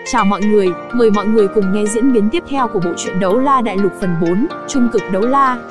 Chào mọi người, mời mọi người cùng nghe diễn biến tiếp theo của bộ truyện Đấu La Đại Lục phần 4, Trung cực đấu la.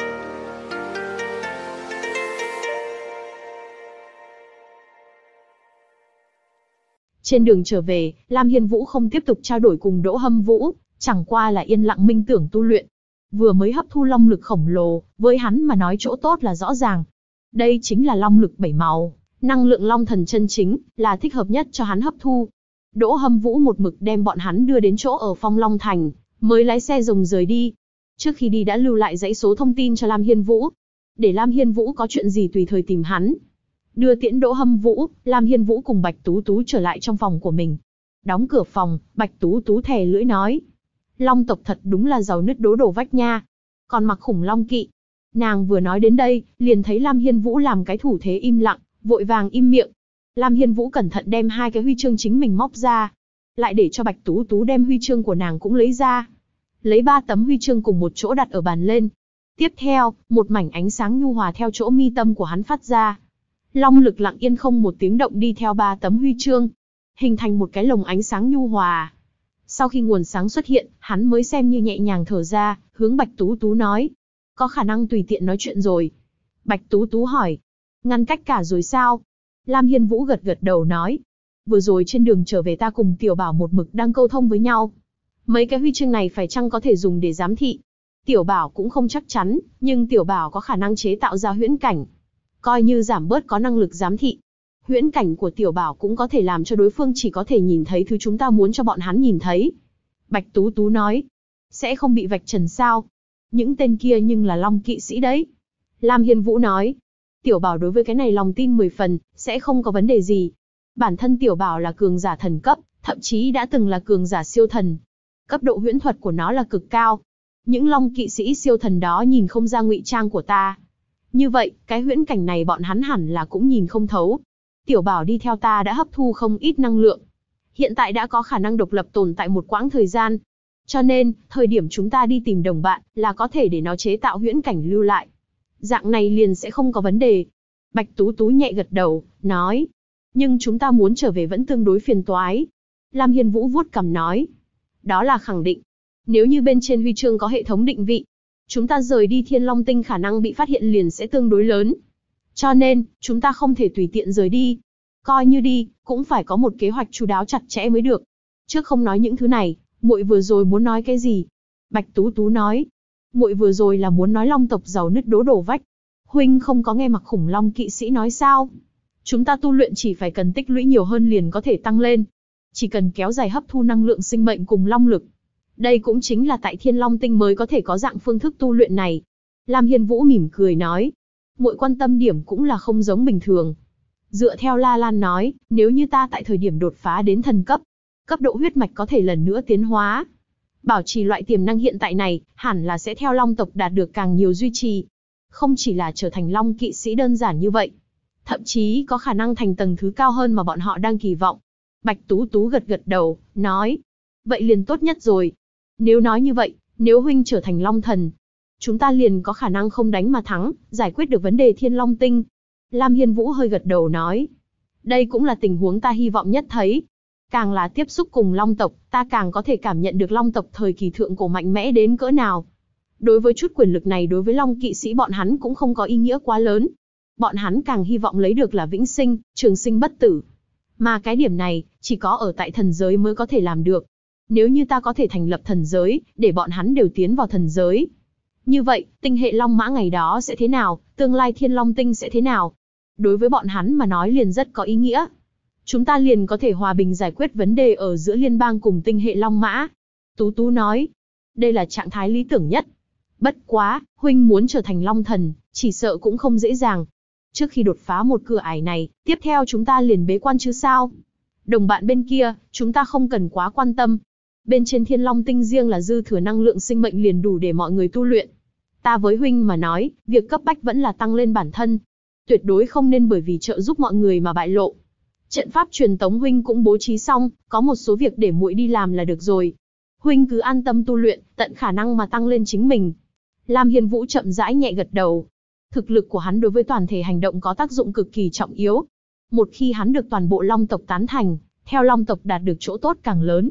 Trên đường trở về, Lam Hiên Vũ không tiếp tục trao đổi cùng Đỗ Hâm Vũ, chẳng qua là yên lặng minh tưởng tu luyện. Vừa mới hấp thu long lực khổng lồ, với hắn mà nói chỗ tốt là rõ ràng. Đây chính là long lực 7 màu, năng lượng long thần chân chính, là thích hợp nhất cho hắn hấp thu. Đỗ Hâm Vũ một mực đem bọn hắn đưa đến chỗ ở Phong Long Thành, mới lái xe rồng rời đi. Trước khi đi đã lưu lại dãy số thông tin cho Lam Hiên Vũ, để Lam Hiên Vũ có chuyện gì tùy thời tìm hắn. Đưa tiễn Đỗ Hâm Vũ, Lam Hiên Vũ cùng Bạch Tú Tú trở lại trong phòng của mình. Đóng cửa phòng, Bạch Tú Tú thè lưỡi nói: Long tộc thật đúng là giàu nứt đố đổ vách nha. Còn mặc khủng long kỵ. Nàng vừa nói đến đây, liền thấy Lam Hiên Vũ làm cái thủ thế im lặng, vội vàng im miệng. Lam Hiên Vũ cẩn thận đem 2 cái huy chương chính mình móc ra, lại để cho Bạch Tú Tú đem huy chương của nàng cũng lấy ra. Lấy 3 tấm huy chương cùng một chỗ đặt ở bàn lên. Tiếp theo, một mảnh ánh sáng nhu hòa theo chỗ mi tâm của hắn phát ra. Long lực lặng yên không một tiếng động đi theo 3 tấm huy chương, hình thành một cái lồng ánh sáng nhu hòa. Sau khi nguồn sáng xuất hiện, hắn mới xem như nhẹ nhàng thở ra, hướng Bạch Tú Tú nói: Có khả năng tùy tiện nói chuyện rồi. Bạch Tú Tú hỏi: Ngăn cách cả rồi sao? Lam Hiên Vũ gật gật đầu nói: Vừa rồi trên đường trở về ta cùng Tiểu Bảo một mực đang câu thông với nhau. Mấy cái huy chương này phải chăng có thể dùng để giám thị? Tiểu Bảo cũng không chắc chắn, nhưng Tiểu Bảo có khả năng chế tạo ra huyễn cảnh. Coi như giảm bớt có năng lực giám thị. Huyễn cảnh của Tiểu Bảo cũng có thể làm cho đối phương chỉ có thể nhìn thấy thứ chúng ta muốn cho bọn hắn nhìn thấy. Bạch Tú Tú nói: Sẽ không bị vạch trần sao? Những tên kia nhưng là Long kỵ sĩ đấy. Lam Hiên Vũ nói: Tiểu Bảo đối với cái này lòng tin 10 phần, sẽ không có vấn đề gì. Bản thân Tiểu Bảo là cường giả thần cấp, thậm chí đã từng là cường giả siêu thần. Cấp độ huyễn thuật của nó là cực cao. Những Long kỵ sĩ siêu thần đó nhìn không ra ngụy trang của ta. Như vậy, cái huyễn cảnh này bọn hắn hẳn là cũng nhìn không thấu. Tiểu Bảo đi theo ta đã hấp thu không ít năng lượng. Hiện tại đã có khả năng độc lập tồn tại một quãng thời gian. Cho nên, thời điểm chúng ta đi tìm đồng bạn, là có thể để nó chế tạo huyễn cảnh lưu lại. Dạng này liền sẽ không có vấn đề. Bạch Tú Tú nhẹ gật đầu, nói: Nhưng chúng ta muốn trở về vẫn tương đối phiền toái. Lam Hiên Vũ vuốt cằm nói: Đó là khẳng định. Nếu như bên trên huy chương có hệ thống định vị, chúng ta rời đi Thiên Long Tinh khả năng bị phát hiện liền sẽ tương đối lớn. Cho nên, chúng ta không thể tùy tiện rời đi. Coi như đi, cũng phải có một kế hoạch chu đáo chặt chẽ mới được. Trước không nói những thứ này, muội vừa rồi muốn nói cái gì? Bạch Tú Tú nói: Muội vừa rồi là muốn nói Long tộc giàu nứt đố đổ vách. Huynh không có nghe Mặc Khủng Long kỵ sĩ nói sao? Chúng ta tu luyện chỉ phải cần tích lũy nhiều hơn liền có thể tăng lên. Chỉ cần kéo dài hấp thu năng lượng sinh mệnh cùng long lực. Đây cũng chính là tại Thiên Long Tinh mới có thể có dạng phương thức tu luyện này. Lam Hiên Vũ mỉm cười nói: Muội quan tâm điểm cũng là không giống bình thường. Dựa theo La Lan nói, nếu như ta tại thời điểm đột phá đến thần cấp, cấp độ huyết mạch có thể lần nữa tiến hóa. Bảo trì loại tiềm năng hiện tại này, hẳn là sẽ theo Long tộc đạt được càng nhiều duy trì. Không chỉ là trở thành Long kỵ sĩ đơn giản như vậy. Thậm chí có khả năng thành tầng thứ cao hơn mà bọn họ đang kỳ vọng. Bạch Tú Tú gật gật đầu, nói: Vậy liền tốt nhất rồi. Nếu nói như vậy, nếu huynh trở thành Long thần, chúng ta liền có khả năng không đánh mà thắng, giải quyết được vấn đề Thiên Long Tinh. Lam Hiên Vũ hơi gật đầu nói: Đây cũng là tình huống ta hy vọng nhất thấy. Càng là tiếp xúc cùng Long tộc, ta càng có thể cảm nhận được Long tộc thời kỳ thượng cổ mạnh mẽ đến cỡ nào. Đối với chút quyền lực này đối với Long kỵ sĩ bọn hắn cũng không có ý nghĩa quá lớn. Bọn hắn càng hy vọng lấy được là vĩnh sinh, trường sinh bất tử. Mà cái điểm này, chỉ có ở tại thần giới mới có thể làm được. Nếu như ta có thể thành lập thần giới, để bọn hắn đều tiến vào thần giới. Như vậy, tinh hệ Long Mã ngày đó sẽ thế nào, tương lai Thiên Long Tinh sẽ thế nào? Đối với bọn hắn mà nói liền rất có ý nghĩa. Chúng ta liền có thể hòa bình giải quyết vấn đề ở giữa liên bang cùng tinh hệ Long Mã. Tú Tú nói: Đây là trạng thái lý tưởng nhất. Bất quá, huynh muốn trở thành Long thần, chỉ sợ cũng không dễ dàng. Trước khi đột phá một cửa ải này, tiếp theo chúng ta liền bế quan chứ sao? Đồng bạn bên kia, chúng ta không cần quá quan tâm. Bên trên Thiên Long Tinh riêng là dư thừa năng lượng sinh mệnh liền đủ để mọi người tu luyện. Ta với huynh mà nói, việc cấp bách vẫn là tăng lên bản thân. Tuyệt đối không nên bởi vì trợ giúp mọi người mà bại lộ. Trận pháp truyền tống huynh cũng bố trí xong, có một số việc để muội đi làm là được rồi. Huynh cứ an tâm tu luyện, tận khả năng mà tăng lên chính mình. Lam Hiên Vũ chậm rãi nhẹ gật đầu. Thực lực của hắn đối với toàn thể hành động có tác dụng cực kỳ trọng yếu. Một khi hắn được toàn bộ Long tộc tán thành, theo Long tộc đạt được chỗ tốt càng lớn.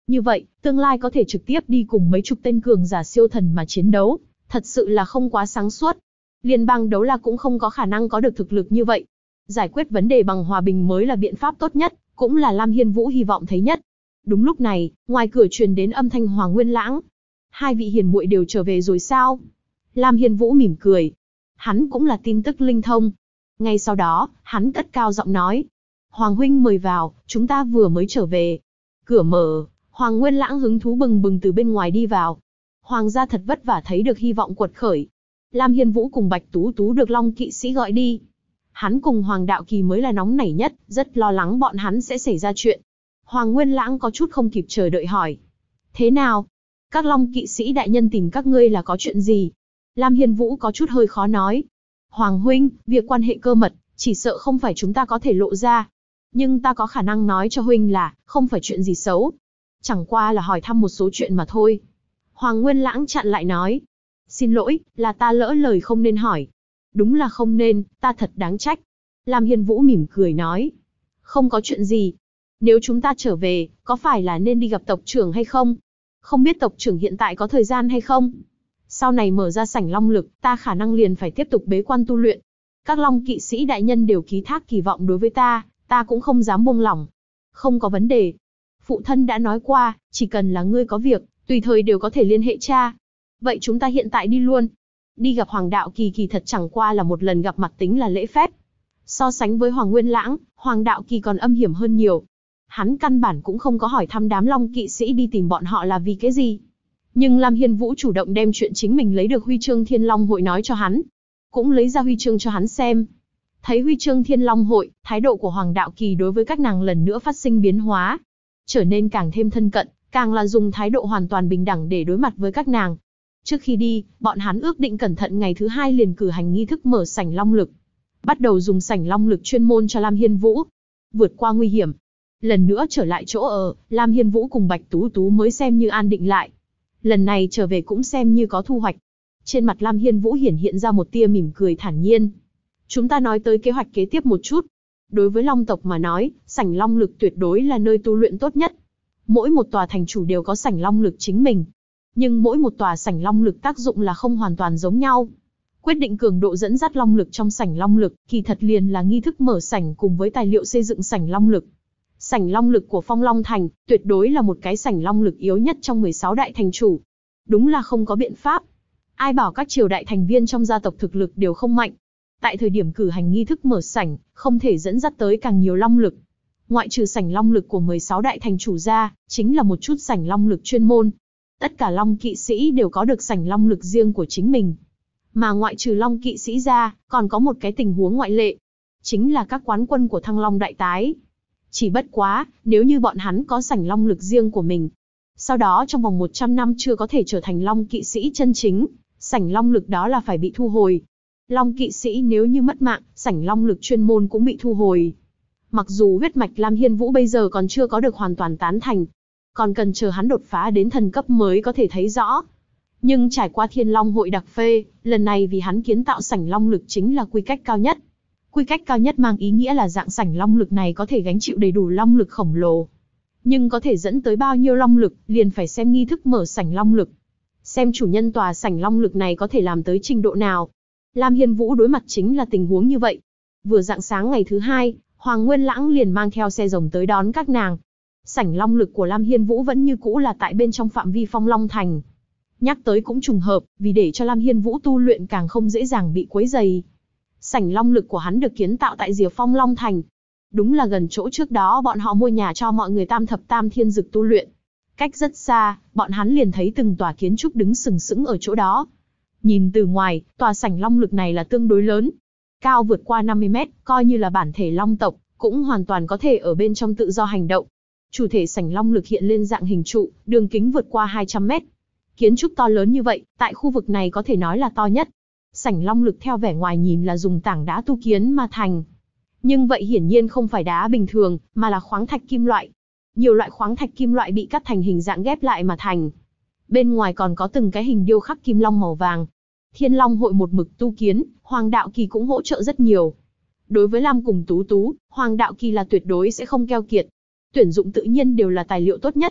Như vậy, tương lai có thể trực tiếp đi cùng mấy chục tên cường giả siêu thần mà chiến đấu, thật sự là không quá sáng suốt. Liên bang đấu la cũng không có khả năng có được thực lực như vậy. Giải quyết vấn đề bằng hòa bình mới là biện pháp tốt nhất, cũng là Lam Hiên Vũ hy vọng thấy nhất. Đúng lúc này, ngoài cửa truyền đến âm thanh Hoàng Nguyên Lãng. Hai vị hiền muội đều trở về rồi sao? Lam Hiên Vũ mỉm cười. Hắn cũng là tin tức linh thông. Ngay sau đó, hắn cất cao giọng nói. Hoàng huynh mời vào, chúng ta vừa mới trở về. Cửa mở, Hoàng Nguyên Lãng hứng thú bừng bừng từ bên ngoài đi vào. Hoàng gia thật vất vả thấy được hy vọng quật khởi. Lam Hiên Vũ cùng Bạch Tú Tú được Long kỵ sĩ gọi đi. Hắn cùng Hoàng Đạo Kỳ mới là nóng nảy nhất, rất lo lắng bọn hắn sẽ xảy ra chuyện. Hoàng Nguyên Lãng có chút không kịp chờ đợi hỏi. Thế nào? Các Long kỵ sĩ đại nhân tìm các ngươi là có chuyện gì? Lam Hiên Vũ có chút hơi khó nói. Hoàng huynh, việc quan hệ cơ mật, chỉ sợ không phải chúng ta có thể lộ ra. Nhưng ta có khả năng nói cho huynh là, không phải chuyện gì xấu. Chẳng qua là hỏi thăm một số chuyện mà thôi. Hoàng Nguyên Lãng chặn lại nói. Xin lỗi, là ta lỡ lời không nên hỏi. Đúng là không nên, ta thật đáng trách. Lam Hiên Vũ mỉm cười nói. Không có chuyện gì. Nếu chúng ta trở về, có phải là nên đi gặp tộc trưởng hay không? Không biết tộc trưởng hiện tại có thời gian hay không? Sau này mở ra sảnh long lực, ta khả năng liền phải tiếp tục bế quan tu luyện. Các Long kỵ sĩ đại nhân đều ký thác kỳ vọng đối với ta cũng không dám buông lỏng. Không có vấn đề. Phụ thân đã nói qua, chỉ cần là ngươi có việc, tùy thời đều có thể liên hệ cha. Vậy chúng ta hiện tại đi luôn. Đi gặp Hoàng Đạo Kỳ kỳ thật chẳng qua là một lần gặp mặt tính là lễ phép. So sánh với Hoàng Nguyên Lãng, Hoàng Đạo Kỳ còn âm hiểm hơn nhiều. Hắn căn bản cũng không có hỏi thăm đám Long kỵ sĩ đi tìm bọn họ là vì cái gì. Nhưng Lam Hiên Vũ chủ động đem chuyện chính mình lấy được huy chương Thiên Long hội nói cho hắn. Cũng lấy ra huy chương cho hắn xem. Thấy huy chương Thiên Long hội, thái độ của Hoàng Đạo Kỳ đối với các nàng lần nữa phát sinh biến hóa. Trở nên càng thêm thân cận, càng là dùng thái độ hoàn toàn bình đẳng để đối mặt với các nàng. Trước khi đi, bọn hắn ước định cẩn thận ngày thứ 2 liền cử hành nghi thức mở sảnh long lực. Bắt đầu dùng sảnh long lực chuyên môn cho Lam Hiên Vũ. Vượt qua nguy hiểm. Lần nữa trở lại chỗ ở, Lam Hiên Vũ cùng Bạch Tú Tú mới xem như an định lại. Lần này trở về cũng xem như có thu hoạch. Trên mặt Lam Hiên Vũ hiện ra một tia mỉm cười thản nhiên. Chúng ta nói tới kế hoạch kế tiếp một chút. Đối với Long tộc mà nói, sảnh long lực tuyệt đối là nơi tu luyện tốt nhất. Mỗi một tòa thành chủ đều có sảnh long lực chính mình. Nhưng mỗi một tòa sảnh long lực tác dụng là không hoàn toàn giống nhau. Quyết định cường độ dẫn dắt long lực trong sảnh long lực, kỳ thật liền là nghi thức mở sảnh cùng với tài liệu xây dựng sảnh long lực. Sảnh long lực của Phong Long Thành, tuyệt đối là một cái sảnh long lực yếu nhất trong 16 đại thành chủ. Đúng là không có biện pháp. Ai bảo các triều đại thành viên trong gia tộc thực lực đều không mạnh. Tại thời điểm cử hành nghi thức mở sảnh, không thể dẫn dắt tới càng nhiều long lực. Ngoại trừ sảnh long lực của 16 đại thành chủ ra, chính là một chút sảnh long lực chuyên môn. Tất cả Long kỵ sĩ đều có được sảnh long lực riêng của chính mình. Mà ngoại trừ Long kỵ sĩ ra, còn có một cái tình huống ngoại lệ. Chính là các quán quân của Thăng Long Đại Tái. Chỉ bất quá, nếu như bọn hắn có sảnh long lực riêng của mình, sau đó trong vòng 100 năm chưa có thể trở thành Long kỵ sĩ chân chính, sảnh long lực đó là phải bị thu hồi. Long kỵ sĩ nếu như mất mạng, sảnh long lực chuyên môn cũng bị thu hồi. Mặc dù huyết mạch Lam Hiên Vũ bây giờ còn chưa có được hoàn toàn tán thành, còn cần chờ hắn đột phá đến thần cấp mới có thể thấy rõ. Nhưng trải qua Thiên Long hội đặc phê, lần này vì hắn kiến tạo sảnh long lực chính là quy cách cao nhất. Quy cách cao nhất mang ý nghĩa là dạng sảnh long lực này có thể gánh chịu đầy đủ long lực khổng lồ. Nhưng có thể dẫn tới bao nhiêu long lực, liền phải xem nghi thức mở sảnh long lực. Xem chủ nhân tòa sảnh long lực này có thể làm tới trình độ nào. Lam Hiên Vũ đối mặt chính là tình huống như vậy. Vừa rạng sáng ngày thứ 2, Hoàng Nguyên Lãng liền mang theo xe rồng tới đón các nàng. Sảnh long lực của Lam Hiên Vũ vẫn như cũ là tại bên trong phạm vi Phong Long Thành. Nhắc tới cũng trùng hợp, vì để cho Lam Hiên Vũ tu luyện càng không dễ dàng bị quấy rầy. Sảnh long lực của hắn được kiến tạo tại rìa Phong Long Thành. Đúng là gần chỗ trước đó bọn họ mua nhà cho mọi người tam thập tam thiên dực tu luyện. Cách rất xa, bọn hắn liền thấy từng tòa kiến trúc đứng sừng sững ở chỗ đó. Nhìn từ ngoài, tòa sảnh long lực này là tương đối lớn. Cao vượt qua 50 mét, coi như là bản thể long tộc, cũng hoàn toàn có thể ở bên trong tự do hành động. Chủ thể sảnh long lực hiện lên dạng hình trụ, đường kính vượt qua 200 mét. Kiến trúc to lớn như vậy, tại khu vực này có thể nói là to nhất. Sảnh long lực theo vẻ ngoài nhìn là dùng tảng đá tu kiến mà thành. Nhưng vậy hiển nhiên không phải đá bình thường, mà là khoáng thạch kim loại. Nhiều loại khoáng thạch kim loại bị cắt thành hình dạng ghép lại mà thành. Bên ngoài còn có từng cái hình điêu khắc kim long màu vàng. Thiên Long hội một mực tu kiến, Hoàng Đạo Kỳ cũng hỗ trợ rất nhiều. Đối với Lam cùng Tú Tú, Hoàng Đạo Kỳ là tuyệt đối sẽ không keo kiệt. Tuyển dụng tự nhiên đều là tài liệu tốt nhất.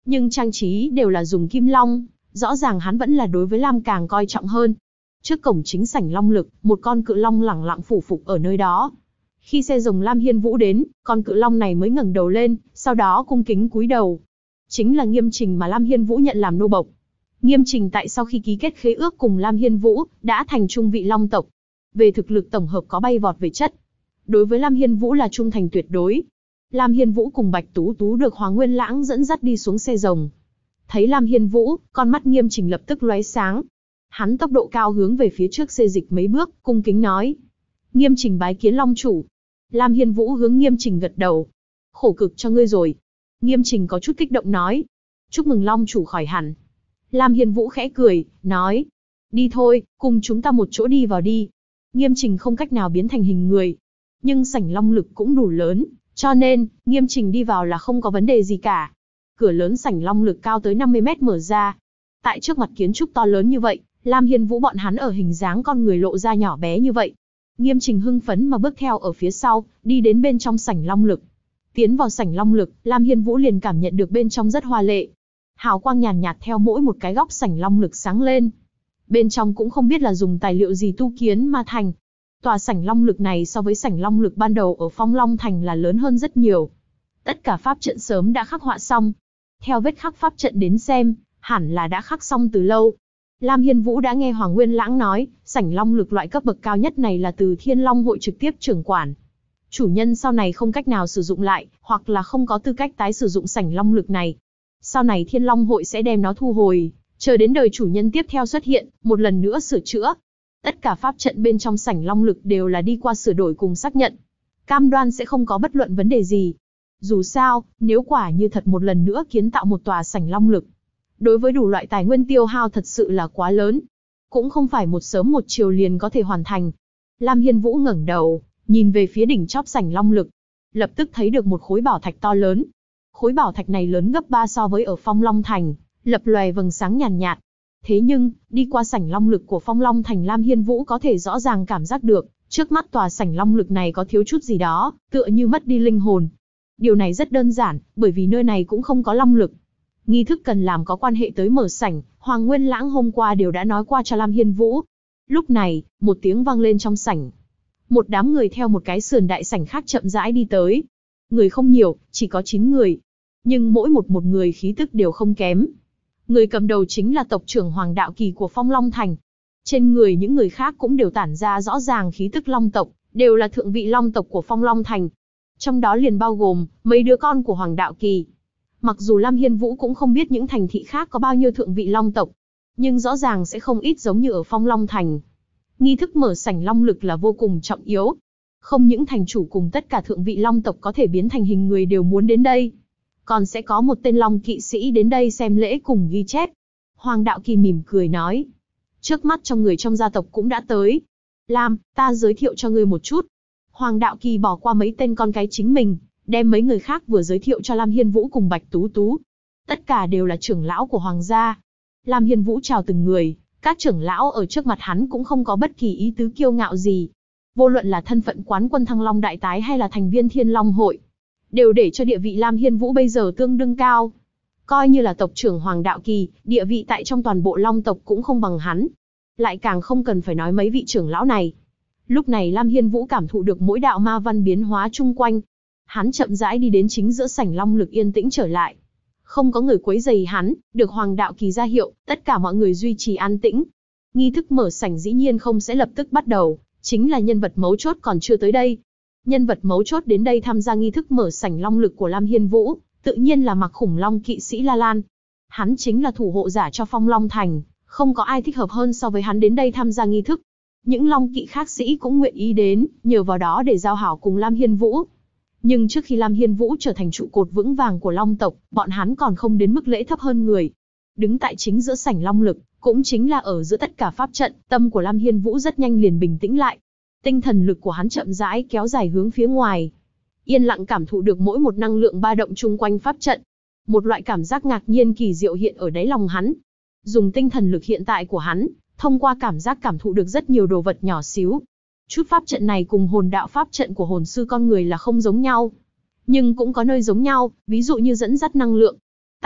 Nhưng trang trí đều là dùng kim long, rõ ràng hắn vẫn là đối với Lam càng coi trọng hơn. Trước cổng chính sảnh long lực, một con cự long lẳng lặng phủ phục ở nơi đó. Khi xe rồng Lam Hiên Vũ đến, con cự long này mới ngẩng đầu lên, sau đó cung kính cúi đầu. Chính là Nghiêm Trình mà Lam Hiên Vũ nhận làm nô bộc. Nghiêm Trình tại sau khi ký kết khế ước cùng Lam Hiên Vũ, đã thành trung vị long tộc. Về thực lực tổng hợp có bay vọt về chất. Đối với Lam Hiên Vũ là trung thành tuyệt đối. Lam Hiên Vũ cùng Bạch Tú Tú được Hoàng Nguyên Lãng dẫn dắt đi xuống xe rồng. Thấy Lam Hiên Vũ, con mắt Nghiêm Trình lập tức lóe sáng. Hắn tốc độ cao hướng về phía trước xê dịch mấy bước, cung kính nói: Nghiêm Trình bái kiến long chủ. Lam Hiên Vũ hướng Nghiêm Trình gật đầu. Khổ cực cho ngươi rồi. Nghiêm Trình có chút kích động nói: Chúc mừng long chủ khỏi hẳn. Lam Hiên Vũ khẽ cười, nói: Đi thôi, cùng chúng ta một chỗ đi vào đi. Nghiêm Trình không cách nào biến thành hình người, nhưng sảnh long lực cũng đủ lớn, cho nên, Nghiêm Trình đi vào là không có vấn đề gì cả. Cửa lớn sảnh long lực cao tới 50 mét mở ra. Tại trước mặt kiến trúc to lớn như vậy, Lam Hiên Vũ bọn hắn ở hình dáng con người lộ ra nhỏ bé như vậy. Nghiêm Trình hưng phấn mà bước theo ở phía sau, đi đến bên trong sảnh long lực. Tiến vào sảnh long lực, Lam Hiên Vũ liền cảm nhận được bên trong rất hoa lệ. Hào quang nhàn nhạt theo mỗi một cái góc sảnh long lực sáng lên. Bên trong cũng không biết là dùng tài liệu gì tu kiến mà thành. Tòa sảnh long lực này so với sảnh long lực ban đầu ở Phong Long Thành là lớn hơn rất nhiều. Tất cả pháp trận sớm đã khắc họa xong. Theo vết khắc pháp trận đến xem, hẳn là đã khắc xong từ lâu. Lam Hiên Vũ đã nghe Hoàng Nguyên Lãng nói, sảnh long lực loại cấp bậc cao nhất này là từ Thiên Long hội trực tiếp trưởng quản. Chủ nhân sau này không cách nào sử dụng lại, hoặc là không có tư cách tái sử dụng sảnh long lực này. Sau này Thiên Long hội sẽ đem nó thu hồi, chờ đến đời chủ nhân tiếp theo xuất hiện, một lần nữa sửa chữa. Tất cả pháp trận bên trong sảnh long lực đều là đi qua sửa đổi cùng xác nhận. Cam đoan sẽ không có bất luận vấn đề gì. Dù sao, nếu quả như thật một lần nữa kiến tạo một tòa sảnh long lực, đối với đủ loại tài nguyên tiêu hao thật sự là quá lớn. Cũng không phải một sớm một chiều liền có thể hoàn thành. Lam Hiên Vũ ngẩng đầu, nhìn về phía đỉnh chóp sảnh long lực. Lập tức thấy được một khối bảo thạch to lớn. Khối bảo thạch này lớn gấp 3 so với ở Phong Long Thành, lập lòe vầng sáng nhàn nhạt. Thế nhưng, đi qua sảnh long lực của Phong Long Thành, Lam Hiên Vũ có thể rõ ràng cảm giác được, trước mắt tòa sảnh long lực này có thiếu chút gì đó, tựa như mất đi linh hồn. Điều này rất đơn giản, bởi vì nơi này cũng không có long lực. Nghi thức cần làm có quan hệ tới mở sảnh, Hoàng Nguyên Lãng hôm qua đều đã nói qua cho Lam Hiên Vũ. Lúc này, một tiếng vang lên trong sảnh. Một đám người theo một cái sườn đại sảnh khác chậm rãi đi tới. Người không nhiều, chỉ có 9 người. Nhưng mỗi một người khí tức đều không kém. Người cầm đầu chính là tộc trưởng Hoàng Đạo Kỳ của Phong Long Thành. Trên người những người khác cũng đều tản ra rõ ràng khí tức long tộc, đều là thượng vị long tộc của Phong Long Thành. Trong đó liền bao gồm mấy đứa con của Hoàng Đạo Kỳ. Mặc dù Lam Hiên Vũ cũng không biết những thành thị khác có bao nhiêu thượng vị long tộc, nhưng rõ ràng sẽ không ít giống như ở Phong Long Thành. Nghi thức mở sảnh long lực là vô cùng trọng yếu. Không những thành chủ cùng tất cả thượng vị long tộc có thể biến thành hình người đều muốn đến đây, còn sẽ có một tên long kỵ sĩ đến đây xem lễ cùng ghi chép. Hoàng Đạo Kỳ mỉm cười nói. Trước mắt trong người trong gia tộc cũng đã tới. Lam, ta giới thiệu cho ngươi một chút. Hoàng Đạo Kỳ bỏ qua mấy tên con cái chính mình, đem mấy người khác vừa giới thiệu cho Lam Hiên Vũ cùng Bạch Tú Tú. Tất cả đều là trưởng lão của Hoàng gia. Lam Hiên Vũ chào từng người, các trưởng lão ở trước mặt hắn cũng không có bất kỳ ý tứ kiêu ngạo gì. Vô luận là thân phận quán quân Thăng Long Đại Tái hay là thành viên Thiên Long Hội, đều để cho địa vị Lam Hiên Vũ bây giờ tương đương cao. Coi như là tộc trưởng Hoàng Đạo Kỳ, địa vị tại trong toàn bộ long tộc cũng không bằng hắn. Lại càng không cần phải nói mấy vị trưởng lão này. Lúc này Lam Hiên Vũ cảm thụ được mỗi đạo ma văn biến hóa chung quanh. Hắn chậm rãi đi đến chính giữa sảnh long lực, yên tĩnh trở lại. Không có người quấy rầy hắn, được Hoàng Đạo Kỳ ra hiệu, tất cả mọi người duy trì an tĩnh. Nghi thức mở sảnh dĩ nhiên không sẽ lập tức bắt đầu, chính là nhân vật mấu chốt còn chưa tới đây. Nhân vật mấu chốt đến đây tham gia nghi thức mở sảnh long lực của Lam Hiên Vũ, tự nhiên là Mặc Khủng Long kỵ sĩ La Lan. Hắn chính là thủ hộ giả cho Phong Long Thành, không có ai thích hợp hơn so với hắn đến đây tham gia nghi thức. Những long kỵ khác sĩ cũng nguyện ý đến, nhờ vào đó để giao hảo cùng Lam Hiên Vũ. Nhưng trước khi Lam Hiên Vũ trở thành trụ cột vững vàng của long tộc, bọn hắn còn không đến mức lễ thấp hơn người. Đứng tại chính giữa sảnh long lực, cũng chính là ở giữa tất cả pháp trận, tâm của Lam Hiên Vũ rất nhanh liền bình tĩnh lại. Tinh thần lực của hắn chậm rãi kéo dài hướng phía ngoài. Yên lặng cảm thụ được mỗi một năng lượng ba động chung quanh pháp trận. Một loại cảm giác ngạc nhiên kỳ diệu hiện ở đáy lòng hắn. Dùng tinh thần lực hiện tại của hắn, thông qua cảm giác cảm thụ được rất nhiều đồ vật nhỏ xíu. Chút pháp trận này cùng hồn đạo pháp trận của hồn sư con người là không giống nhau. Nhưng cũng có nơi giống nhau, ví dụ như dẫn dắt năng lượng.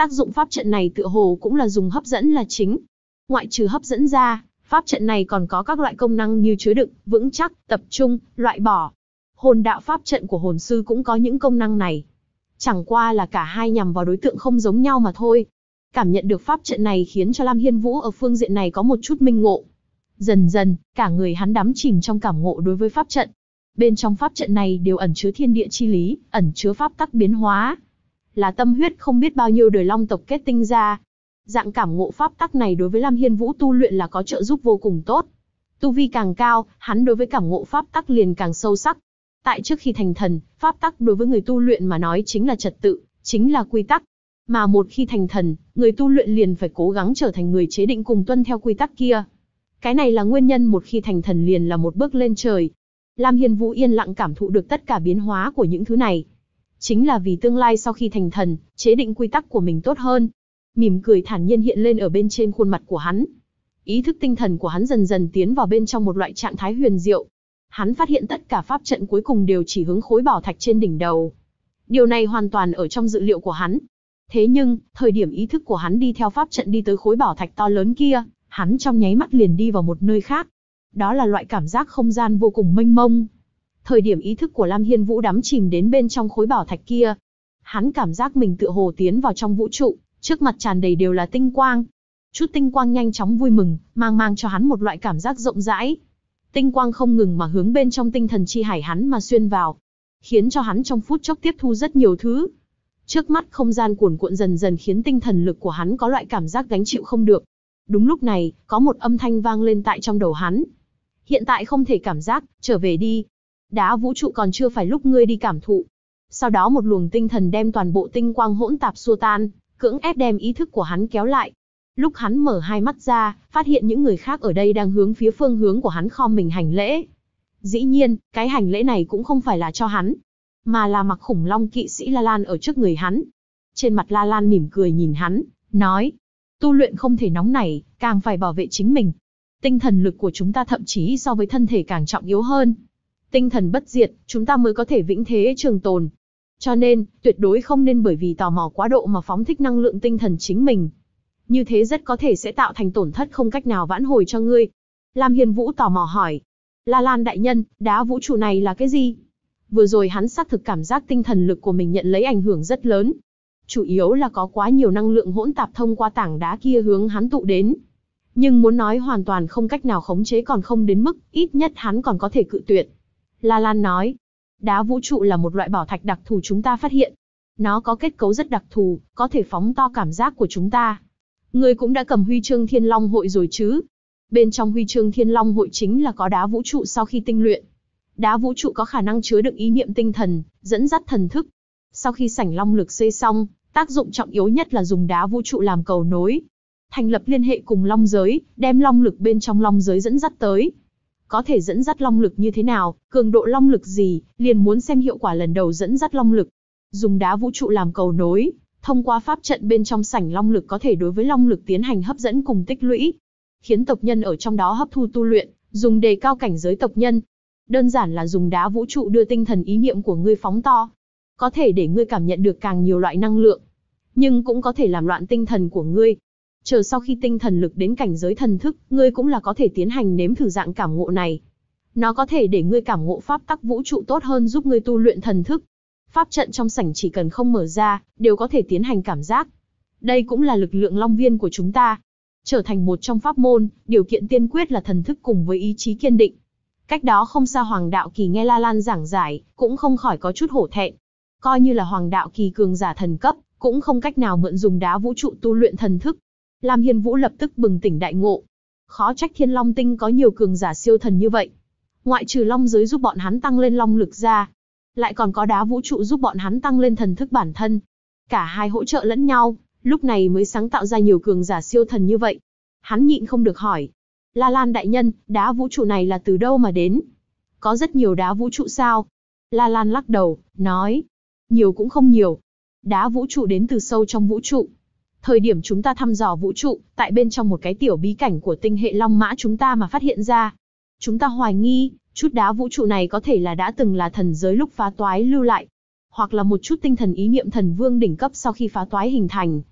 Tác dụng pháp trận này tựa hồ cũng là dùng hấp dẫn là chính. Ngoại trừ hấp dẫn ra, pháp trận này còn có các loại công năng như chứa đựng, vững chắc, tập trung, loại bỏ. Hồn đạo pháp trận của hồn sư cũng có những công năng này. Chẳng qua là cả hai nhằm vào đối tượng không giống nhau mà thôi. Cảm nhận được pháp trận này khiến cho Lam Hiên Vũ ở phương diện này có một chút minh ngộ. Dần dần, cả người hắn đắm chìm trong cảm ngộ đối với pháp trận. Bên trong pháp trận này đều ẩn chứa thiên địa chi lý, ẩn chứa pháp tắc biến hóa. Là tâm huyết không biết bao nhiêu đời long tộc kết tinh ra. Dạng cảm ngộ pháp tắc này đối với Lam Hiên Vũ tu luyện là có trợ giúp vô cùng tốt. Tu vi càng cao, hắn đối với cảm ngộ pháp tắc liền càng sâu sắc. Tại trước khi thành thần, pháp tắc đối với người tu luyện mà nói chính là trật tự, chính là quy tắc. Mà một khi thành thần, người tu luyện liền phải cố gắng trở thành người chế định cùng tuân theo quy tắc kia. Cái này là nguyên nhân một khi thành thần liền là một bước lên trời. Lam Hiên Vũ yên lặng cảm thụ được tất cả biến hóa của những thứ này. Chính là vì tương lai sau khi thành thần, chế định quy tắc của mình tốt hơn. Mỉm cười thản nhiên hiện lên ở bên trên khuôn mặt của hắn. Ý thức tinh thần của hắn dần dần tiến vào bên trong một loại trạng thái huyền diệu. Hắn phát hiện tất cả pháp trận cuối cùng đều chỉ hướng khối bảo thạch trên đỉnh đầu. Điều này hoàn toàn ở trong dự liệu của hắn. Thế nhưng, thời điểm ý thức của hắn đi theo pháp trận đi tới khối bảo thạch to lớn kia, hắn trong nháy mắt liền đi vào một nơi khác. Đó là loại cảm giác không gian vô cùng mênh mông. Thời điểm ý thức của Lam Hiên Vũ đắm chìm đến bên trong khối bảo thạch kia, hắn cảm giác mình tựa hồ tiến vào trong vũ trụ, trước mặt tràn đầy đều là tinh quang. Chút tinh quang nhanh chóng vui mừng, mang cho hắn một loại cảm giác rộng rãi. Tinh quang không ngừng mà hướng bên trong tinh thần chi hải hắn mà xuyên vào, khiến cho hắn trong phút chốc tiếp thu rất nhiều thứ. Trước mắt không gian cuồn cuộn dần dần khiến tinh thần lực của hắn có loại cảm giác gánh chịu không được. Đúng lúc này, có một âm thanh vang lên tại trong đầu hắn. Hiện tại không thể cảm giác, trở về đi. Đá vũ trụ còn chưa phải lúc ngươi đi cảm thụ. Sau đó một luồng tinh thần đem toàn bộ tinh quang hỗn tạp xua tan, cưỡng ép đem ý thức của hắn kéo lại. Lúc hắn mở hai mắt ra, phát hiện những người khác ở đây đang hướng phía phương hướng của hắn khom mình hành lễ. Dĩ nhiên, cái hành lễ này cũng không phải là cho hắn, mà là mặc khủng long kỵ sĩ La Lan ở trước người hắn. Trên mặt La Lan mỉm cười nhìn hắn, nói, tu luyện không thể nóng nảy, càng phải bảo vệ chính mình. Tinh thần lực của chúng ta thậm chí so với thân thể càng trọng yếu hơn. Tinh thần bất diệt, chúng ta mới có thể vĩnh thế trường tồn. Cho nên, tuyệt đối không nên bởi vì tò mò quá độ mà phóng thích năng lượng tinh thần chính mình. Như thế rất có thể sẽ tạo thành tổn thất không cách nào vãn hồi cho ngươi. Lam Hiên Vũ tò mò hỏi, La Lan đại nhân, đá vũ trụ này là cái gì? Vừa rồi hắn xác thực cảm giác tinh thần lực của mình nhận lấy ảnh hưởng rất lớn. Chủ yếu là có quá nhiều năng lượng hỗn tạp thông qua tảng đá kia hướng hắn tụ đến. Nhưng muốn nói hoàn toàn không cách nào khống chế còn không đến mức, ít nhất hắn còn có thể cự tuyệt. La Lan nói, đá vũ trụ là một loại bảo thạch đặc thù chúng ta phát hiện. Nó có kết cấu rất đặc thù, có thể phóng to cảm giác của chúng ta. Ngươi cũng đã cầm huy chương Thiên Long Hội rồi chứ? Bên trong huy chương Thiên Long Hội chính là có đá vũ trụ sau khi tinh luyện. Đá vũ trụ có khả năng chứa đựng ý niệm tinh thần, dẫn dắt thần thức. Sau khi sảnh long lực xây xong, tác dụng trọng yếu nhất là dùng đá vũ trụ làm cầu nối. Thành lập liên hệ cùng long giới, đem long lực bên trong long giới dẫn dắt tới. Có thể dẫn dắt long lực như thế nào, cường độ long lực gì, liền muốn xem hiệu quả lần đầu dẫn dắt long lực. Dùng đá vũ trụ làm cầu nối, thông qua pháp trận bên trong sảnh long lực có thể đối với long lực tiến hành hấp dẫn cùng tích lũy, khiến tộc nhân ở trong đó hấp thu tu luyện, dùng đề cao cảnh giới tộc nhân. Đơn giản là dùng đá vũ trụ đưa tinh thần ý niệm của ngươi phóng to, có thể để ngươi cảm nhận được càng nhiều loại năng lượng, nhưng cũng có thể làm loạn tinh thần của ngươi. Chờ sau khi tinh thần lực đến cảnh giới thần thức, ngươi cũng là có thể tiến hành nếm thử dạng cảm ngộ này. Nó có thể để ngươi cảm ngộ pháp tắc vũ trụ tốt hơn, giúp ngươi tu luyện thần thức. Pháp trận trong sảnh chỉ cần không mở ra, đều có thể tiến hành cảm giác. Đây cũng là lực lượng long viên của chúng ta. Trở thành một trong pháp môn, điều kiện tiên quyết là thần thức cùng với ý chí kiên định. Cách đó không xa Hoàng Đạo Kỳ nghe La Lan giảng giải, cũng không khỏi có chút hổ thẹn. Coi như là Hoàng Đạo Kỳ cường giả thần cấp, cũng không cách nào mượn dùng đá vũ trụ tu luyện thần thức. Lam Hiên Vũ lập tức bừng tỉnh đại ngộ. Khó trách Thiên Long Tinh có nhiều cường giả siêu thần như vậy. Ngoại trừ long giới giúp bọn hắn tăng lên long lực ra, lại còn có đá vũ trụ giúp bọn hắn tăng lên thần thức bản thân. Cả hai hỗ trợ lẫn nhau, lúc này mới sáng tạo ra nhiều cường giả siêu thần như vậy. Hắn nhịn không được hỏi, La Lan đại nhân, đá vũ trụ này là từ đâu mà đến? Có rất nhiều đá vũ trụ sao? La Lan lắc đầu, nói, nhiều cũng không nhiều. Đá vũ trụ đến từ sâu trong vũ trụ. Thời điểm chúng ta thăm dò vũ trụ, tại bên trong một cái tiểu bí cảnh của tinh hệ Long Mã chúng ta mà phát hiện ra. Chúng ta hoài nghi, chút đá vũ trụ này có thể là đã từng là thần giới lúc phá toái lưu lại, hoặc là một chút tinh thần ý niệm thần vương đỉnh cấp sau khi phá toái hình thành.